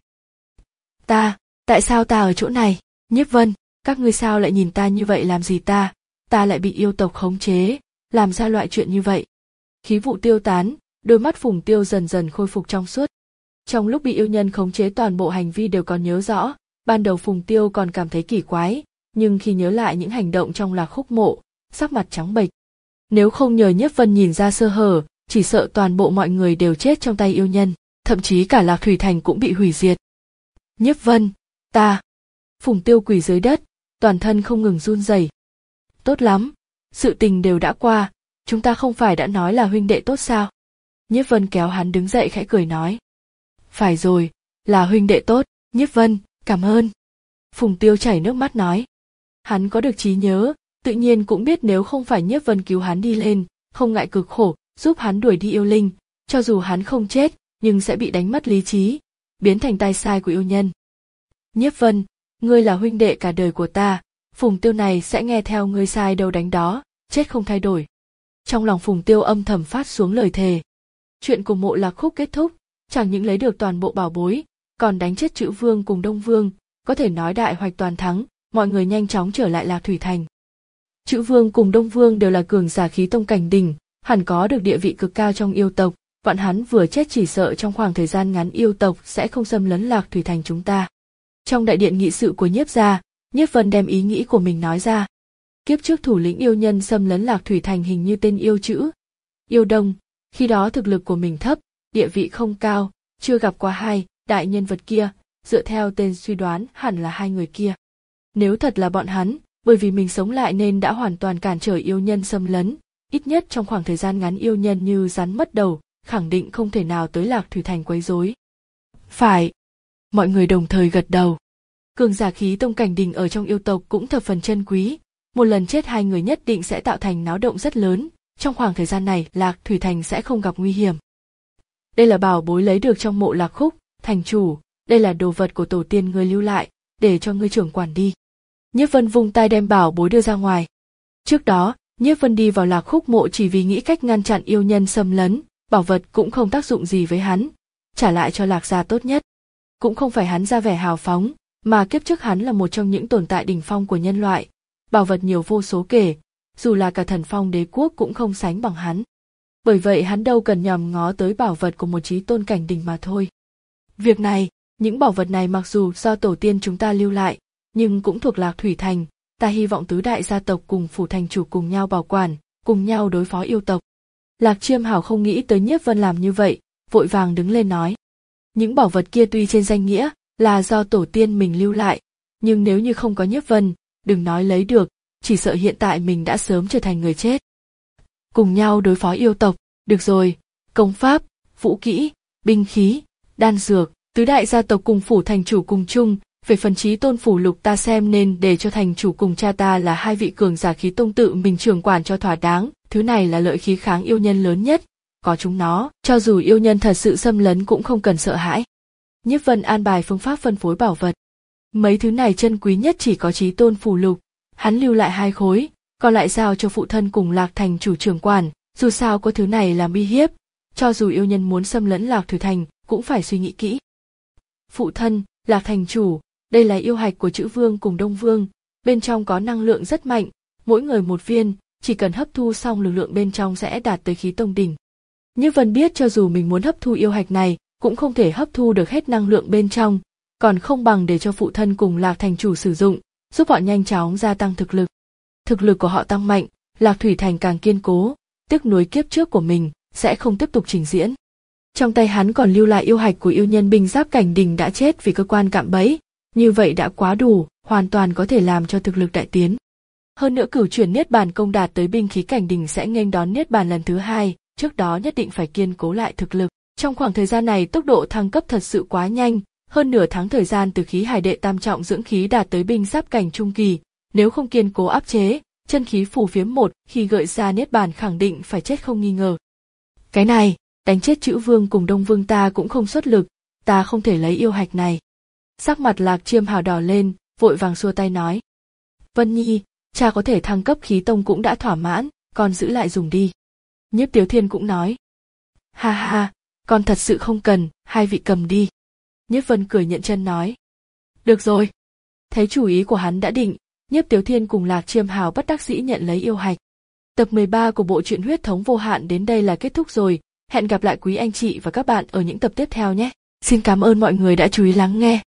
Ta, tại sao ta ở chỗ này? Nhiếp Vân, các ngươi sao lại nhìn ta như vậy làm gì ta? Ta lại bị yêu tộc khống chế, làm ra loại chuyện như vậy. Khí vụ tiêu tán, đôi mắt Phùng Tiêu dần dần khôi phục trong suốt. Trong lúc bị yêu nhân khống chế toàn bộ hành vi đều còn nhớ rõ, ban đầu Phùng Tiêu còn cảm thấy kỳ quái, nhưng khi nhớ lại những hành động trong Lạc Khúc Mộ, sắc mặt trắng bệch. Nếu không nhờ Nhiếp Vân nhìn ra sơ hở, chỉ sợ toàn bộ mọi người đều chết trong tay yêu nhân, thậm chí cả Lạc Thủy Thành cũng bị hủy diệt. Nhiếp Vân, ta. Phùng Tiêu quỳ dưới đất, toàn thân không ngừng run rẩy. Tốt lắm, sự tình đều đã qua, chúng ta không phải đã nói là huynh đệ tốt sao? Nhiếp Vân kéo hắn đứng dậy khẽ cười nói. Phải rồi, là huynh đệ tốt, Nhiếp Vân, cảm ơn. Phùng Tiêu chảy nước mắt nói. Hắn có được trí nhớ, tự nhiên cũng biết nếu không phải Nhiếp Vân cứu hắn đi lên, không ngại cực khổ, giúp hắn đuổi đi yêu linh, cho dù hắn không chết, nhưng sẽ bị đánh mất lý trí, biến thành tay sai của yêu nhân. Nhiếp Vân, ngươi là huynh đệ cả đời của ta, Phùng Tiêu này sẽ nghe theo ngươi sai đâu đánh đó, chết không thay đổi. Trong lòng Phùng Tiêu âm thầm phát xuống lời thề. Chuyện của Mộ Lạc Khúc kết thúc, chẳng những lấy được toàn bộ bảo bối, còn đánh chết Chữ Vương cùng Đông Vương, có thể nói đại hoạch toàn thắng, mọi người nhanh chóng trở lại Lạc Thủy Thành. Chữ Vương cùng Đông Vương đều là cường giả khí tông cảnh đỉnh, hẳn có được địa vị cực cao trong yêu tộc, bọn hắn vừa chết chỉ sợ trong khoảng thời gian ngắn yêu tộc sẽ không xâm lấn Lạc Thủy Thành chúng ta. Trong đại điện nghị sự của Nhiếp gia, Nhiếp Vân đem ý nghĩ của mình nói ra. Kiếp trước thủ lĩnh yêu nhân xâm lấn Lạc Thủy Thành hình như tên yêu Chữ, Yêu Đông, khi đó thực lực của mình thấp, địa vị không cao, chưa gặp qua hai đại nhân vật kia, dựa theo tên suy đoán hẳn là hai người kia. Nếu thật là bọn hắn, bởi vì mình sống lại nên đã hoàn toàn cản trở yêu nhân xâm lấn, ít nhất trong khoảng thời gian ngắn yêu nhân như rắn mất đầu, khẳng định không thể nào tới Lạc Thủy Thành quấy rối. Phải. Mọi người đồng thời gật đầu. Cường giả khí tông cảnh đỉnh ở trong yêu tộc cũng thập phần chân quý, một lần chết hai người nhất định sẽ tạo thành náo động rất lớn, trong khoảng thời gian này Lạc Thủy Thành sẽ không gặp nguy hiểm. Đây là bảo bối lấy được trong Mộ Lạc Khúc, thành chủ, đây là đồ vật của tổ tiên ngươi lưu lại, để cho ngươi trưởng quản đi. Nhiếp Vân vung tay đem bảo bối đưa ra ngoài. Trước đó, Nhiếp Vân đi vào Lạc Khúc Mộ chỉ vì nghĩ cách ngăn chặn yêu nhân xâm lấn, bảo vật cũng không tác dụng gì với hắn, trả lại cho Lạc gia tốt nhất. Cũng không phải hắn ra vẻ hào phóng, mà kiếp trước hắn là một trong những tồn tại đỉnh phong của nhân loại, bảo vật nhiều vô số kể, dù là cả Thần Phong Đế quốc cũng không sánh bằng hắn. Bởi vậy hắn đâu cần nhòm ngó tới bảo vật của một chí tôn cảnh đỉnh mà thôi. Việc này, những bảo vật này mặc dù do tổ tiên chúng ta lưu lại, nhưng cũng thuộc Lạc Thủy Thành, ta hy vọng tứ đại gia tộc cùng phủ thành chủ cùng nhau bảo quản, cùng nhau đối phó yêu tộc. Lạc Chiêm Hảo không nghĩ tới Nhiếp Vân làm như vậy, vội vàng đứng lên nói. Những bảo vật kia tuy trên danh nghĩa là do tổ tiên mình lưu lại, nhưng nếu như không có Nhiếp Vân, đừng nói lấy được, chỉ sợ hiện tại mình đã sớm trở thành người chết. Cùng nhau đối phó yêu tộc, được rồi, công pháp, vũ kỹ, binh khí, đan dược, tứ đại gia tộc cùng phủ thành chủ cùng chung, về phần chí tôn phủ lục ta xem nên để cho thành chủ cùng cha ta là hai vị cường giả khí tông tự mình trưởng quản cho thỏa đáng, thứ này là lợi khí kháng yêu nhân lớn nhất, có chúng nó, cho dù yêu nhân thật sự xâm lấn cũng không cần sợ hãi. Nhiếp Vân an bài phương pháp phân phối bảo vật. Mấy thứ này chân quý nhất chỉ có chí tôn phủ lục, hắn lưu lại hai khối, còn lại giao cho phụ thân cùng Lạc thành chủ trưởng quản, dù sao có thứ này làm uy hiếp, cho dù yêu nhân muốn xâm lấn Lạc Thủy Thành cũng phải suy nghĩ kỹ. Phụ thân, Lạc thành chủ, đây là yêu hạch của Chữ Vương cùng Đông Vương, bên trong có năng lượng rất mạnh, mỗi người một viên, chỉ cần hấp thu xong lực lượng bên trong sẽ đạt tới khí tông đỉnh. Như Vân biết cho dù mình muốn hấp thu yêu hạch này, cũng không thể hấp thu được hết năng lượng bên trong, còn không bằng để cho phụ thân cùng Lạc thành chủ sử dụng, giúp họ nhanh chóng gia tăng thực lực. Thực lực của họ tăng mạnh, Lạc Thủy Thành càng kiên cố, tiếc nuối kiếp trước của mình sẽ không tiếp tục trình diễn. Trong tay hắn còn lưu lại yêu hạch của yêu nhân binh giáp cảnh đỉnh đã chết vì cơ quan cạm bẫy, như vậy đã quá đủ, hoàn toàn có thể làm cho thực lực đại tiến. Hơn nữa cửu chuyển niết bàn công đạt tới binh khí cảnh đỉnh sẽ nghênh đón niết bàn lần thứ hai, trước đó nhất định phải kiên cố lại thực lực. Trong khoảng thời gian này tốc độ thăng cấp thật sự quá nhanh, hơn nửa tháng thời gian từ khí hải đệ tam trọng dưỡng khí đạt tới binh giáp cảnh trung kỳ, nếu không kiên cố áp chế, chân khí phù phiếm một khi gợi ra niết bàn khẳng định phải chết không nghi ngờ. Cái này, đánh chết Chữ Vương cùng Đông Vương ta cũng không xuất lực, ta không thể lấy yêu hạch này. Sắc mặt Lạc Chiêm Hào đỏ lên, vội vàng xua tay nói. Vân Nhi, cha có thể thăng cấp khí tông cũng đã thỏa mãn, con giữ lại dùng đi. Nhiếp Tiếu Thiên cũng nói. Ha ha, con thật sự không cần, hai vị cầm đi. Nhiếp Vân cười nhận chân nói. Được rồi. Thấy chủ ý của hắn đã định, Nhiếp Tiếu Thiên cùng Lạc Chiêm Hào bất đắc dĩ nhận lấy yêu hạch. Tập mười ba của bộ truyện Huyết thống vô hạn đến đây là kết thúc rồi, hẹn gặp lại quý anh chị và các bạn ở những tập tiếp theo nhé. Xin cảm ơn mọi người đã chú ý lắng nghe.